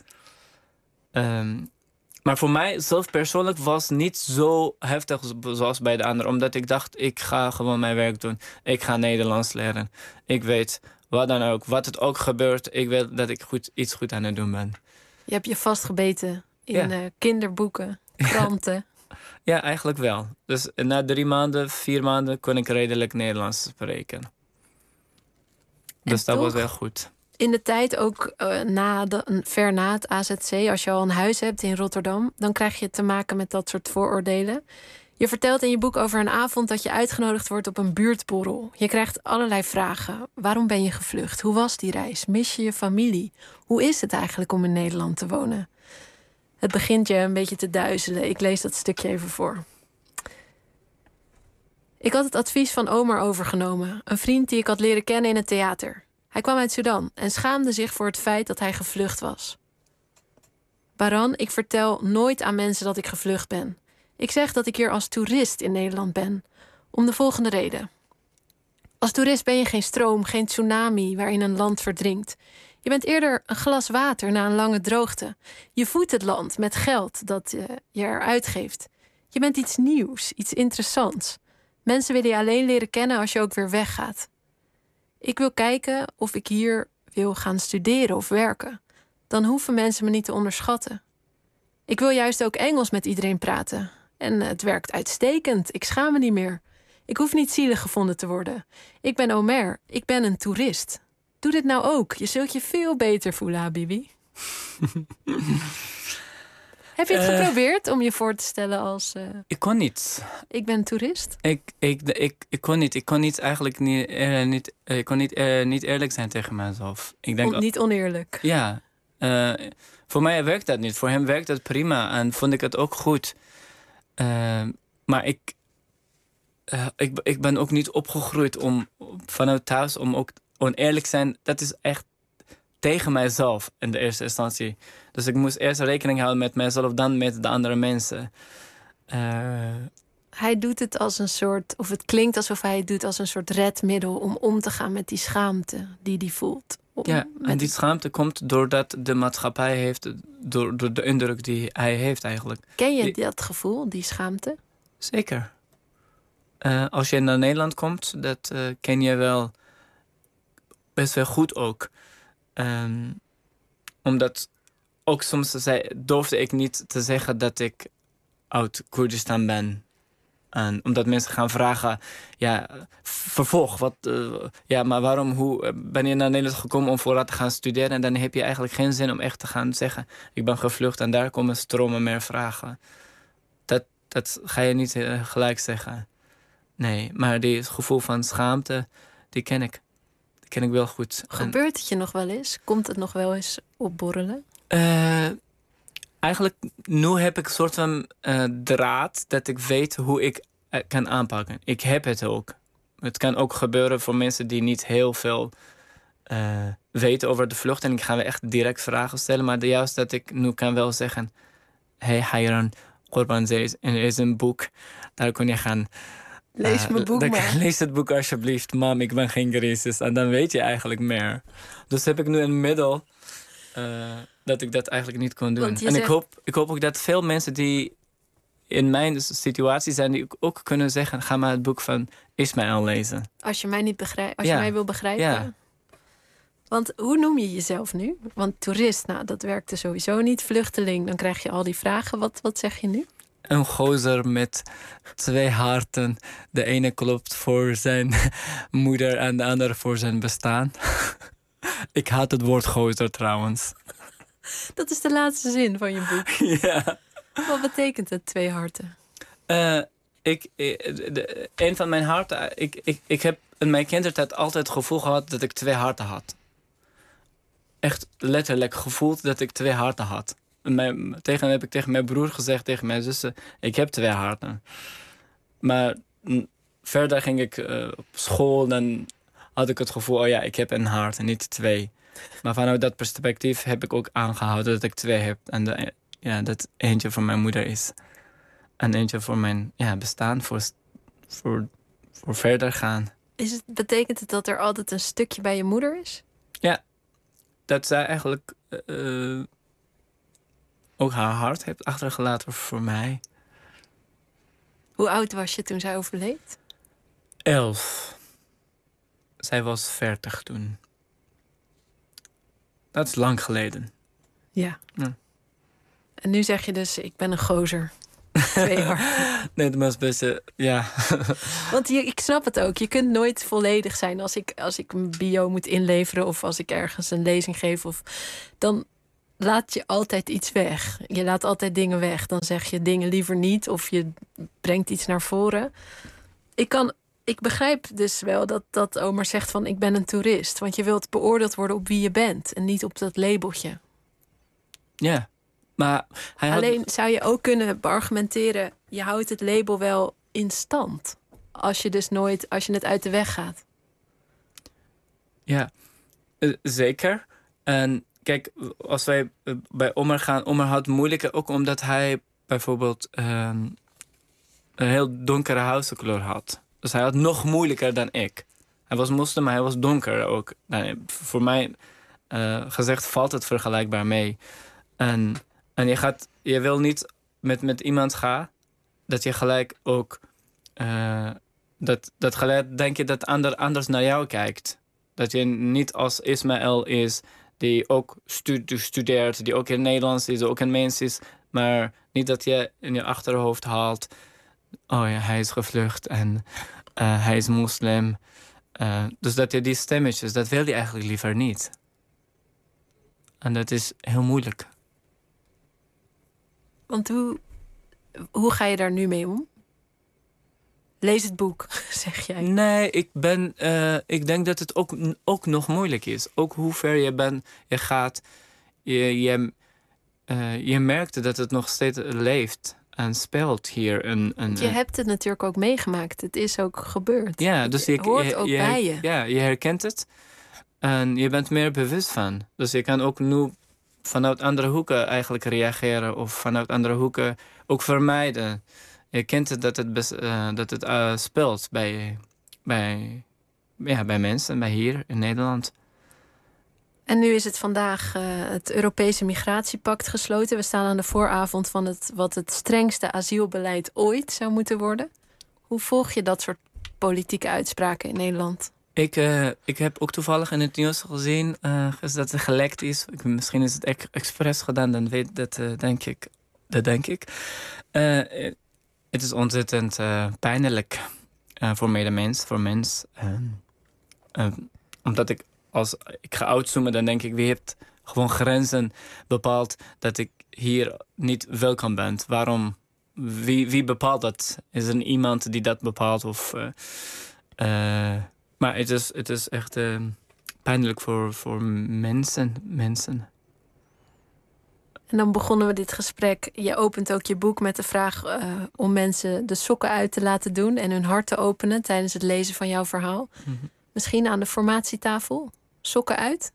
K: Maar voor mij zelf persoonlijk was het niet zo heftig zoals bij de anderen. Omdat ik dacht, ik ga gewoon mijn werk doen. Ik ga Nederlands leren. Ik weet wat dan ook, wat het ook gebeurt. Ik weet dat ik iets goed aan het doen ben.
J: Je hebt je vastgebeten in kinderboeken, kranten.
K: Ja, eigenlijk wel. Dus na 3 maanden, 4 maanden kon ik redelijk Nederlands spreken. Dus dat was wel goed.
J: In de tijd ook ver na het AZC, als je al een huis hebt in Rotterdam, dan krijg je te maken met dat soort vooroordelen. Je vertelt in je boek over een avond dat je uitgenodigd wordt op een buurtborrel. Je krijgt allerlei vragen. Waarom ben je gevlucht? Hoe was die reis? Mis je je familie? Hoe is het eigenlijk om in Nederland te wonen? Het begint je een beetje te duizelen. Ik lees dat stukje even voor. Ik had het advies van Omar overgenomen, een vriend die ik had leren kennen in het theater. Hij kwam uit Sudan en schaamde zich voor het feit dat hij gevlucht was. Baran, ik vertel nooit aan mensen dat ik gevlucht ben. Ik zeg dat ik hier als toerist in Nederland ben. Om de volgende reden. Als toerist ben je geen stroom, geen tsunami waarin een land verdrinkt. Je bent eerder een glas water na een lange droogte. Je voedt het land met geld dat je eruit geeft. Je bent iets nieuws, iets interessants. Mensen willen je alleen leren kennen als je ook weer weggaat. Ik wil kijken of ik hier wil gaan studeren of werken. Dan hoeven mensen me niet te onderschatten. Ik wil juist ook Engels met iedereen praten. En het werkt uitstekend. Ik schaam me niet meer. Ik hoef niet zielig gevonden te worden. Ik ben Omer. Ik ben een toerist. Doe dit nou ook. Je zult je veel beter voelen, Habibi. Heb je het geprobeerd om je voor te stellen als...
K: Ik kon niet.
J: Ik ben toerist?
K: Ik kon niet. Ik kon niet eigenlijk niet eerlijk zijn tegen mezelf. Ik denk,
J: Niet oneerlijk?
K: Ja. Voor mij werkt dat niet. Voor hem werkt dat prima. En vond ik het ook goed. Maar ik ben ook niet opgegroeid om vanuit thuis om ook oneerlijk zijn. Dat is echt tegen mijzelf in de eerste instantie. Dus ik moest eerst rekening houden met mijzelf, dan met de andere mensen.
J: Hij doet het als een soort, of het klinkt alsof hij het doet als een soort redmiddel om te gaan met die schaamte die hij voelt.
K: Ja, en die schaamte komt doordat de maatschappij heeft, door de indruk die hij heeft eigenlijk.
J: Ken je dat gevoel, die schaamte?
K: Zeker. Als je naar Nederland komt, dat ken je wel best wel goed ook. Omdat ook soms durfde ik niet te zeggen dat ik uit Koerdistan ben. En omdat mensen gaan vragen, ja, vervolg, maar hoe ben je naar Nederland gekomen om vooruit te gaan studeren? En dan heb je eigenlijk geen zin om echt te gaan zeggen, ik ben gevlucht en daar komen stromen meer vragen. Dat ga je niet gelijk zeggen. Nee, maar die gevoel van schaamte, die ken ik. Die ken ik wel goed.
J: Gebeurt het je nog wel eens? Komt het nog wel eens opborrelen?
K: Eigenlijk, nu heb ik een soort van draad dat ik weet hoe ik kan aanpakken. Ik heb het ook. Het kan ook gebeuren voor mensen die niet heel veel weten over de vlucht. En ik ga echt direct vragen stellen. Maar juist dat ik nu kan wel zeggen, hey Hayran, Korban is een boek. Daar kun je gaan...
J: Lees mijn boek maar.
K: Lees het boek alsjeblieft. Mam, ik ben geen crisis. En dan weet je eigenlijk meer. Dus heb ik nu een middel dat ik dat eigenlijk niet kon doen. En ik hoop ook dat veel mensen die in mijn situatie zijn, die ook kunnen zeggen, ga maar het boek van Ismaël lezen.
J: Als je mij niet begrijpt, als je mij wil begrijpen.
K: Ja.
J: Want hoe noem je jezelf nu? Want toerist, nou, dat werkte sowieso niet. Vluchteling, dan krijg je al die vragen. Wat zeg je nu?
K: Een gozer met 2 harten. De ene klopt voor zijn moeder en de andere voor zijn bestaan. Ik haat het woord gozer trouwens.
J: Dat is de laatste zin van je boek.
K: Ja.
J: Wat betekent het, 2 harten?
K: Een van mijn harten... Ik heb in mijn kindertijd altijd het gevoel gehad dat ik 2 harten had. Echt letterlijk gevoeld dat ik 2 harten had. Heb ik tegen mijn broer gezegd, tegen mijn zussen, ik heb 2 harten. Maar verder ging ik op school, dan had ik het gevoel, oh ja, ik heb een hart en niet 2. Maar vanuit dat perspectief heb ik ook aangehouden dat ik 2 heb. En dat eentje voor mijn moeder is. En eentje voor mijn bestaan, voor verder gaan.
J: Betekent het dat er altijd een stukje bij je moeder is? Ja,
K: dat zij eigenlijk ook haar hart heeft achtergelaten voor mij.
J: Hoe oud was je toen zij overleed?
K: 11. Zij was 40 toen. Dat is lang geleden.
J: Ja. En nu zeg je dus, ik ben een gozer. 2 harten.
K: Nee, dat was best, ja.
J: Want ik snap het ook. Je kunt nooit volledig zijn. Als ik een bio moet inleveren of als ik ergens een lezing geef, dan laat je altijd iets weg. Je laat altijd dingen weg. Dan zeg je dingen liever niet of je brengt iets naar voren. Ik begrijp dus wel dat Omer zegt van, ik ben een toerist. Want je wilt beoordeeld worden op wie je bent en niet op dat labeltje.
K: Ja. Maar
J: alleen zou je ook kunnen beargumenteren, je houdt het label wel in stand. Als je het uit de weg gaat.
K: Ja, zeker. En kijk, als wij bij Omer gaan, Omer had het moeilijker ook omdat hij bijvoorbeeld een heel donkere huidskleur had. Dus hij had nog moeilijker dan ik. Hij was moslim, maar hij was donker ook. Voor mij gezegd valt het vergelijkbaar mee. En je wil niet met iemand gaan dat je gelijk ook dat gelijk denk je dat anders naar jou kijkt. Dat je niet als Ismaël is die ook studeert, die ook in Nederlands is, ook een mens is, maar niet dat je in je achterhoofd haalt, oh ja, hij is gevlucht en hij is moslim. Dus dat je die stemmetjes, dat wil je eigenlijk liever niet. En dat is heel moeilijk.
J: Want hoe ga je daar nu mee om? Lees het boek, zeg jij.
K: Nee, ik denk dat het ook nog moeilijk is. Ook hoe ver je gaat. Je merkt dat het nog steeds leeft en speelt hier.
J: Je hebt het natuurlijk ook meegemaakt. Het is ook gebeurd.
K: Ja, dus
J: het hoort ook bij je.
K: Ja, je herkent het. En je bent meer bewust van. Dus je kan ook nu vanuit andere hoeken eigenlijk reageren. Of vanuit andere hoeken ook vermijden. Je kent het dat het speelt bij mensen, bij hier in Nederland.
J: En nu is het vandaag het Europese Migratiepact gesloten. We staan aan de vooravond van wat het strengste asielbeleid ooit zou moeten worden. Hoe volg je dat soort politieke uitspraken in Nederland?
K: Ik heb ook toevallig in het nieuws gezien dat het gelekt is. Misschien is het expres gedaan, dan weet dat, denk ik. Dat denk ik. Het is ontzettend pijnlijk voor medemens, voor mens. Omdat als ik ga uitzoomen, dan denk ik, wie heeft gewoon grenzen bepaald dat ik hier niet welkom ben? Waarom? Wie bepaalt dat? Is er iemand die dat bepaalt? Maar het is echt pijnlijk voor mensen.
J: En dan begonnen we dit gesprek. Je opent ook je boek met de vraag om mensen de sokken uit te laten doen en hun hart te openen tijdens het lezen van jouw verhaal. Mm-hmm. Misschien aan de formatietafel? Sokken uit?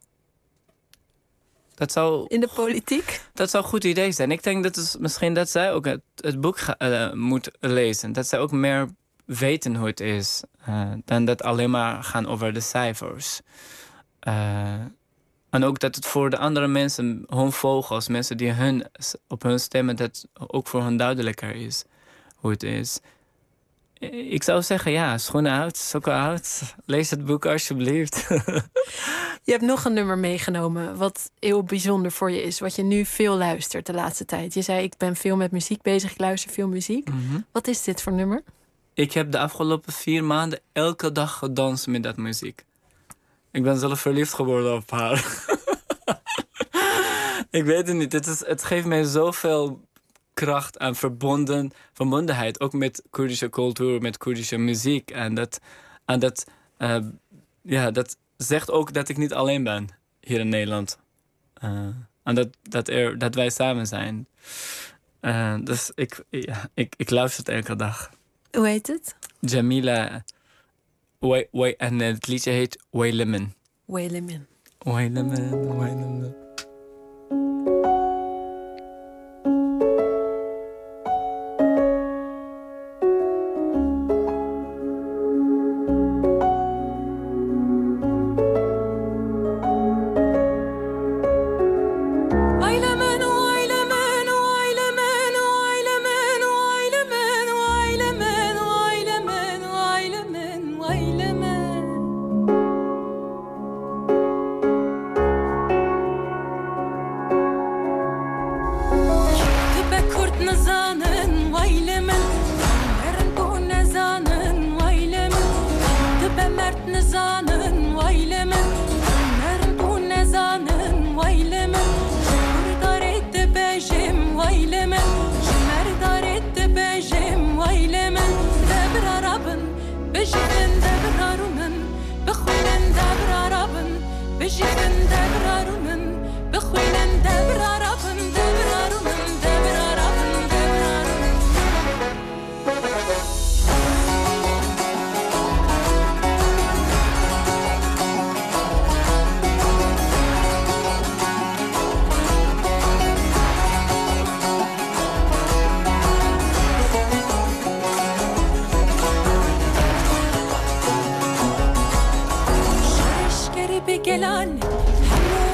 J: In de politiek?
K: Dat zou een goed idee zijn. Ik denk misschien dat zij ook het boek moet lezen. Dat zij ook meer weten hoe het is. Dan dat alleen maar gaan over de cijfers. En ook dat het voor de andere mensen, hun vogels, mensen die op hun stemmen, dat ook voor hen duidelijker is hoe het is. Ik zou zeggen, ja, schoenen uit, sokken uit. Lees het boek alsjeblieft.
J: Je hebt nog een nummer meegenomen wat heel bijzonder voor je is. Wat je nu veel luistert de laatste tijd. Je zei, ik ben veel met muziek bezig, ik luister veel muziek. Mm-hmm. Wat is dit voor nummer?
K: Ik heb de afgelopen 4 maanden elke dag gedanst met dat muziek. Ik ben zelf verliefd geworden op haar. Ik weet het niet. Het geeft mij zoveel kracht en verbondenheid. Ook met Koerdische cultuur, met Koerdische muziek. En dat zegt ook dat ik niet alleen ben hier in Nederland. En dat wij samen zijn. Dus ik luister het elke dag.
J: Hoe heet het?
K: Jamila. En het liedje heet Wailemen.
J: Wailemen.
K: Wailemen, Wailemen.
N: گلان همو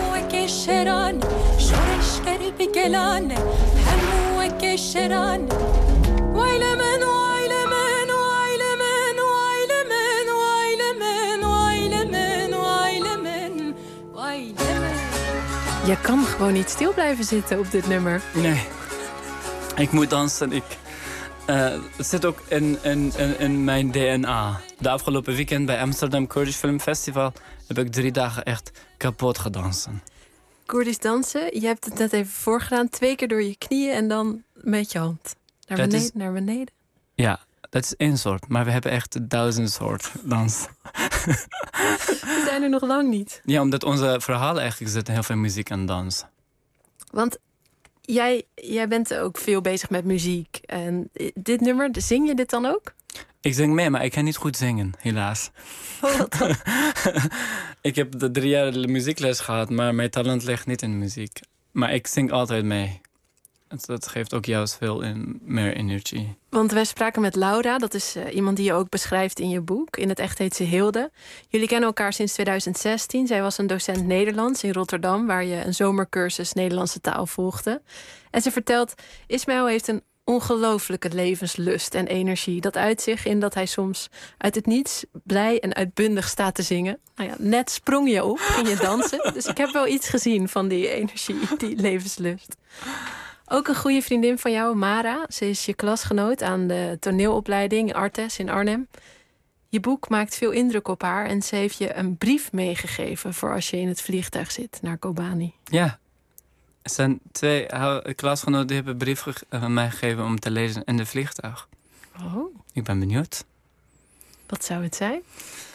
N: شران شورش کری بگلان همو که شران وایل من وایل من وایل من وایل من وایل من وایل من وایل من وایل من.
J: Je kan gewoon niet stil blijven zitten op dit nummer.
K: Nee, ik moet dansen. Het zit ook in mijn DNA. De afgelopen weekend bij Amsterdam Kurdish Film Festival heb ik 3 dagen echt kapot gedansen.
J: Koerdisch dansen, je hebt het net even voorgedaan. 2 keer door je knieën en dan met je hand. Naar beneden.
K: Ja, dat is 1 soort. Maar we hebben echt 1000 soort dans.
J: We zijn er nog lang niet.
K: Ja, omdat onze verhalen eigenlijk zitten heel veel muziek en dans.
J: Want jij bent ook veel bezig met muziek. En dit nummer, zing je dit dan ook?
K: Ik zing mee, maar ik kan niet goed zingen, helaas.
J: Oh, wat dan?
K: Ik heb 3 jaar muziekles gehad, maar mijn talent ligt niet in muziek. Maar ik zing altijd mee. Dat geeft ook juist veel meer energie.
J: Want wij spraken met Laura, dat is iemand die je ook beschrijft in je boek. In het echt heet ze Hilde. Jullie kennen elkaar sinds 2016. Zij was een docent Nederlands in Rotterdam, waar je een zomercursus Nederlandse taal volgde. En ze vertelt, Ismaël heeft een ongelooflijke levenslust en energie. Dat uit zich in dat hij soms uit het niets blij en uitbundig staat te zingen. Nou ja, net sprong je op, ging je dansen. Dus ik heb wel iets gezien van die energie, die levenslust. Ook een goede vriendin van jou, Mara. Ze is je klasgenoot aan de toneelopleiding Artes in Arnhem. Je boek maakt veel indruk op haar en ze heeft je een brief meegegeven voor als je in het vliegtuig zit naar Kobani.
K: Ja, er zijn 2 klasgenoten die hebben een brief mij gegeven om te lezen in de vliegtuig.
J: Oh.
K: Ik ben benieuwd.
J: Wat zou het zijn?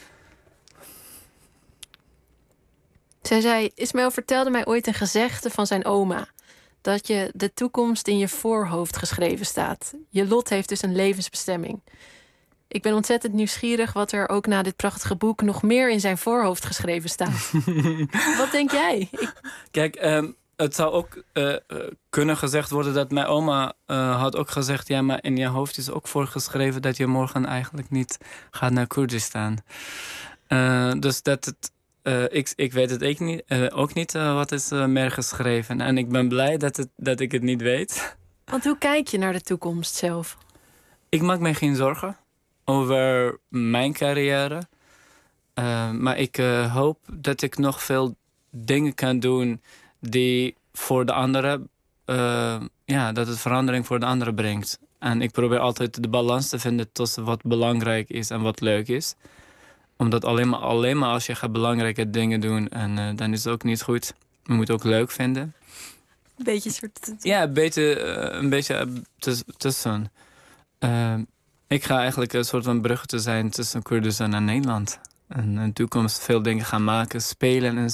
J: Zij zei, Ismaël vertelde mij ooit een gezegde van zijn oma. Dat je de toekomst in je voorhoofd geschreven staat. Je lot heeft dus een levensbestemming. Ik ben ontzettend nieuwsgierig wat er ook na dit prachtige boek nog meer in zijn voorhoofd geschreven staat. Wat denk jij?
K: Kijk, het zou ook kunnen gezegd worden dat mijn oma had ook gezegd, ja, maar in je hoofd is ook voorgeschreven dat je morgen eigenlijk niet gaat naar Koerdistan. Dus dat het... Ik weet het ook niet wat is meer geschreven. En ik ben blij dat ik het niet weet.
J: Want hoe kijk je naar de toekomst zelf?
K: Ik maak me geen zorgen over mijn carrière. Maar ik hoop dat ik nog veel dingen kan doen die voor de anderen... dat het verandering voor de anderen brengt. En ik probeer altijd de balans te vinden tussen wat belangrijk is en wat leuk is. Omdat alleen maar als je gaat belangrijke dingen doen... en dan is het ook niet goed. Je moet het ook leuk vinden.
J: Een beetje soort...
K: Ja, een beetje tussen. Ik ga eigenlijk een soort van brug te zijn tussen Koerdistan en Nederland. En in de toekomst veel dingen gaan maken, spelen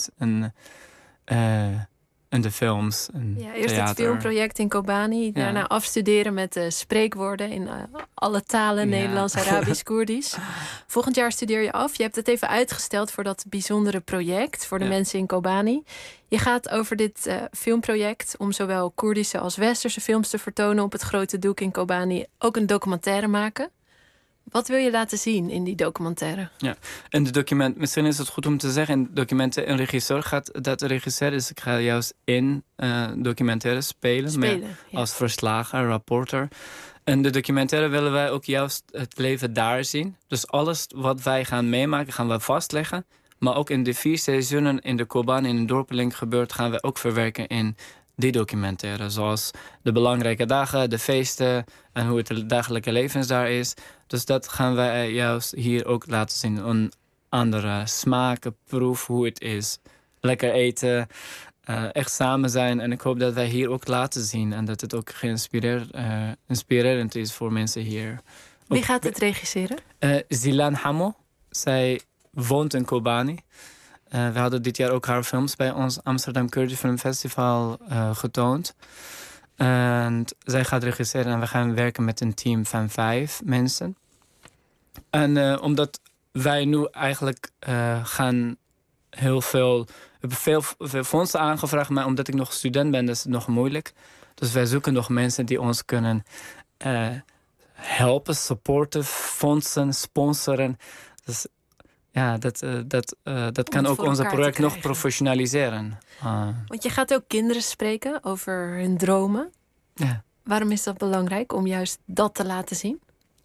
K: en de films. En
J: eerst
K: theater.
J: het filmproject in Kobani. Daarna afstuderen met spreekwoorden in alle talen. Nederlands, Arabisch, Koerdisch. Volgend jaar studeer je af. Je hebt het even uitgesteld voor dat bijzondere project. Voor de mensen in Kobani. Je gaat over dit filmproject, om zowel Koerdische als Westerse films te vertonen op het grote doek in Kobani, ook een documentaire maken. Wat wil je laten zien in die documentaire?
K: Ja, in de document, misschien is het goed om te zeggen, in de documentaire een regisseur ik ga juist in documentaire spelen als verslager, rapporter. In de documentaire willen wij ook juist het leven daar zien. Dus alles wat wij gaan meemaken, gaan we vastleggen. Maar ook in de 4 seizoenen in de Kobani, in de dorpelink gebeurt, gaan we ook verwerken in die documentaire. Zoals de belangrijke dagen, de feesten en hoe het dagelijke leven daar is. Dus dat gaan wij juist hier ook laten zien. Een andere smaak, proef hoe het is. Lekker eten, echt samen zijn. En ik hoop dat wij hier ook laten zien. En dat het ook inspirerend is voor mensen hier.
J: Wie gaat het regisseren?
K: Zilan Hamo. Zij woont in Kobani. We hadden dit jaar ook haar films bij ons Amsterdam Kurdish Film Festival getoond. En zij gaat regisseren en we gaan werken met een team van 5 mensen. En omdat wij nu eigenlijk gaan heel veel... We hebben veel fondsen aangevraagd, maar omdat ik nog student ben, is het nog moeilijk. Dus wij zoeken nog mensen die ons kunnen helpen, supporten, fondsen, sponsoren. Dus ja, dat kan ook ons project nog professionaliseren.
J: Want je gaat ook kinderen spreken over hun dromen.
K: Ja.
J: Waarom is dat belangrijk om juist dat te laten zien?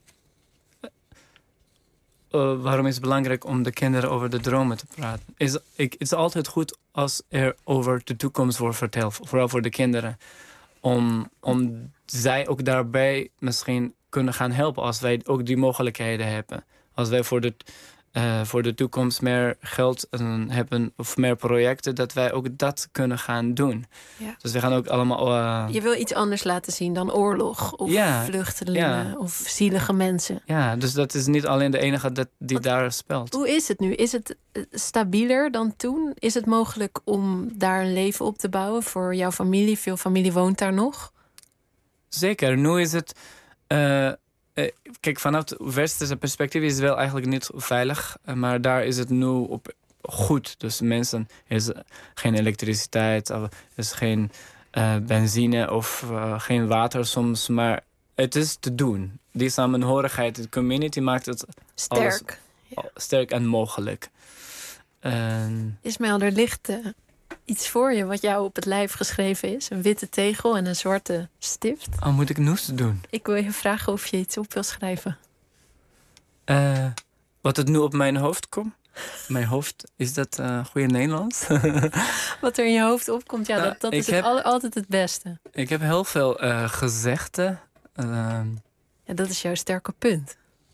K: Waarom is het belangrijk om de kinderen over de dromen te praten? Het is altijd goed als er over de toekomst wordt verteld. Vooral voor de kinderen. Om zij ook daarbij misschien kunnen gaan helpen. Als wij ook die mogelijkheden hebben. Als wij voor de toekomst meer geld hebben of meer projecten, dat wij ook dat kunnen gaan doen. Ja. Dus we gaan ook allemaal...
J: Je wil iets anders laten zien dan oorlog of vluchtelingen of zielige mensen.
K: Ja, dus dat is niet alleen de enige die daar speelt.
J: Hoe is het nu? Is het stabieler dan toen? Is het mogelijk om daar een leven op te bouwen voor jouw familie? Veel familie woont daar nog.
K: Zeker. Nu is het... kijk, vanuit het westerse perspectief is het wel eigenlijk niet veilig. Maar daar is het nu op goed. Dus mensen, er is geen elektriciteit, er is geen benzine of geen water soms. Maar het is te doen. Die samenhorigheid, de community maakt het
J: sterk.
K: Sterk en mogelijk.
J: Ismaël, er ligt iets voor je wat jou op het lijf geschreven is. Een witte tegel en een zwarte stift.
K: Oh, moet ik noes doen?
J: Ik wil je vragen of je iets op wil schrijven.
K: Wat het nu op mijn hoofd komt? Mijn hoofd, is dat goede Nederlands?
J: Wat er in je hoofd opkomt, ja, dat is altijd het beste.
K: Ik heb heel veel gezegden.
J: Ja, dat is jouw sterke punt.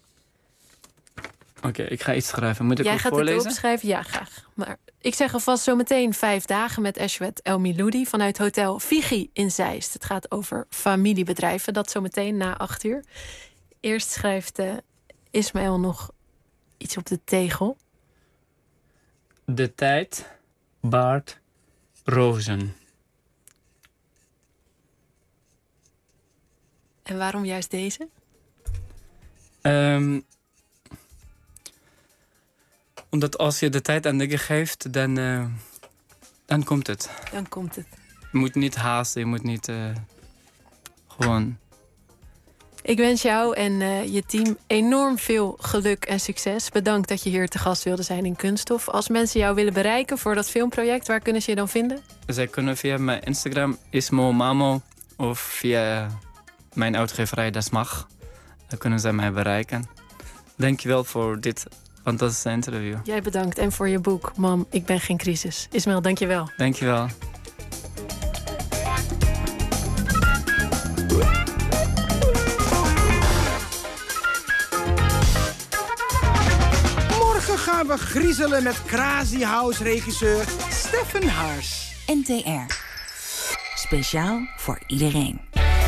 K: Oké, ik ga iets schrijven. Moet ik
J: Jij
K: ook
J: gaat
K: voorlezen?
J: het opschrijven? Ja, graag. Maar ik zeg alvast zometeen 5 dagen met Eshwet El Miloudi vanuit Hotel Vigi in Zeist. Het gaat over familiebedrijven, dat zometeen na 8 uur. Eerst schrijft Ismaël nog iets op de tegel.
K: De tijd baart rozen.
J: En waarom juist deze?
K: Omdat als je de tijd aan dingen geeft, dan komt het.
J: Dan komt het.
K: Je moet niet haasten, je moet niet gewoon...
J: Ik wens jou en je team enorm veel geluk en succes. Bedankt dat je hier te gast wilde zijn in Kunststof. Als mensen jou willen bereiken voor dat filmproject, waar kunnen ze je dan vinden?
K: Zij kunnen via mijn Instagram, ismomamo, of via mijn uitgeverij Das Mag. Dan kunnen zij mij bereiken. Dankjewel voor dit fantastische interview.
J: Jij bedankt en voor je boek, Mam, ik ben geen crisis. Ismaël, dankjewel.
K: Dankjewel.
I: Morgen gaan we griezelen met Crazy House regisseur Stefan Haars.
O: NTR. Speciaal voor iedereen.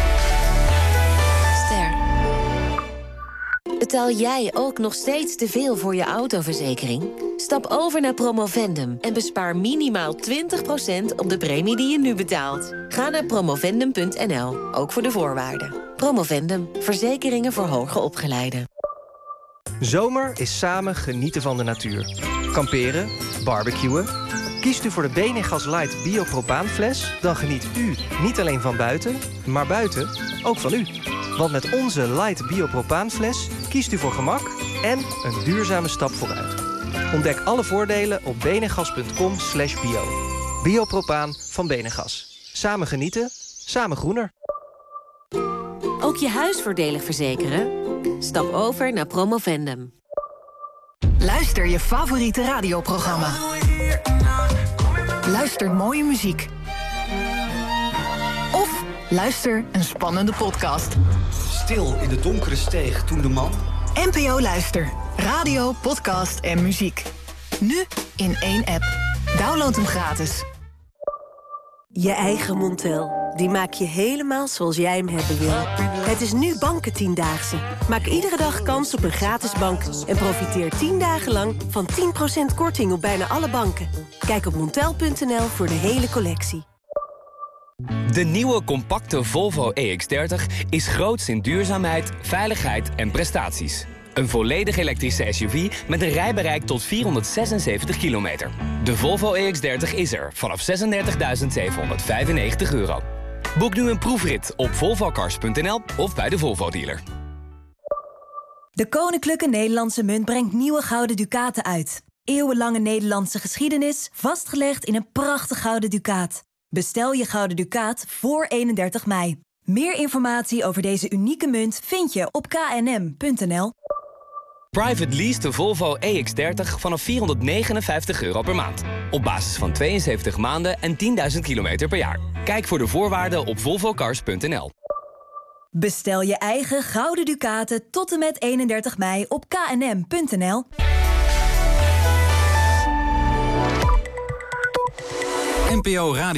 P: Ster. Betaal jij ook nog steeds te veel voor je autoverzekering? Stap over naar Promovendum en bespaar minimaal 20% op de premie die je nu betaalt. Ga naar promovendum.nl, ook voor de voorwaarden. Promovendum, verzekeringen voor hoger opgeleiden.
Q: Zomer is samen genieten van de natuur. Kamperen, barbecuen. Kiest u voor de Benegas Light Biopropaanfles, dan geniet u niet alleen van buiten, maar buiten ook van u. Want met onze Light Biopropaanfles kiest u voor gemak en een duurzame stap vooruit. Ontdek alle voordelen op benegas.com/bio. Biopropaan van Benegas. Samen genieten, samen groener.
P: Ook je huis voordelig verzekeren? Stap over naar Promovendum.
R: Luister je favoriete radioprogramma. Luister mooie muziek. Of luister een spannende podcast.
S: Stil in de donkere steeg toen de man...
R: NPO Luister. Radio, podcast en muziek. Nu in 1 app. Download hem gratis.
T: Je eigen Montel. Die maak je helemaal zoals jij hem hebben wil. Het is nu Banken-10-daagse. Maak iedere dag kans op een gratis bank. En profiteer 10 dagen lang van 10% korting op bijna alle banken. Kijk op montel.nl voor de hele collectie.
U: De nieuwe compacte Volvo EX30 is groots in duurzaamheid, veiligheid en prestaties. Een volledig elektrische SUV met een rijbereik tot 476 kilometer. De Volvo EX30 is er vanaf €36.795. Boek nu een proefrit op volvocars.nl of bij de Volvo-dealer.
B: De Koninklijke Nederlandse Munt brengt nieuwe gouden ducaten uit. Eeuwenlange Nederlandse geschiedenis, vastgelegd in een prachtig gouden ducaat. Bestel je gouden ducaat voor 31 mei. Meer informatie over deze unieke munt vind je op knm.nl.
U: Private lease de Volvo EX30 vanaf €459 per maand. Op basis van 72 maanden en 10.000 kilometer per jaar. Kijk voor de voorwaarden op volvocars.nl.
B: Bestel je eigen gouden ducaten tot en met 31 mei op knm.nl.
A: NPO Radio.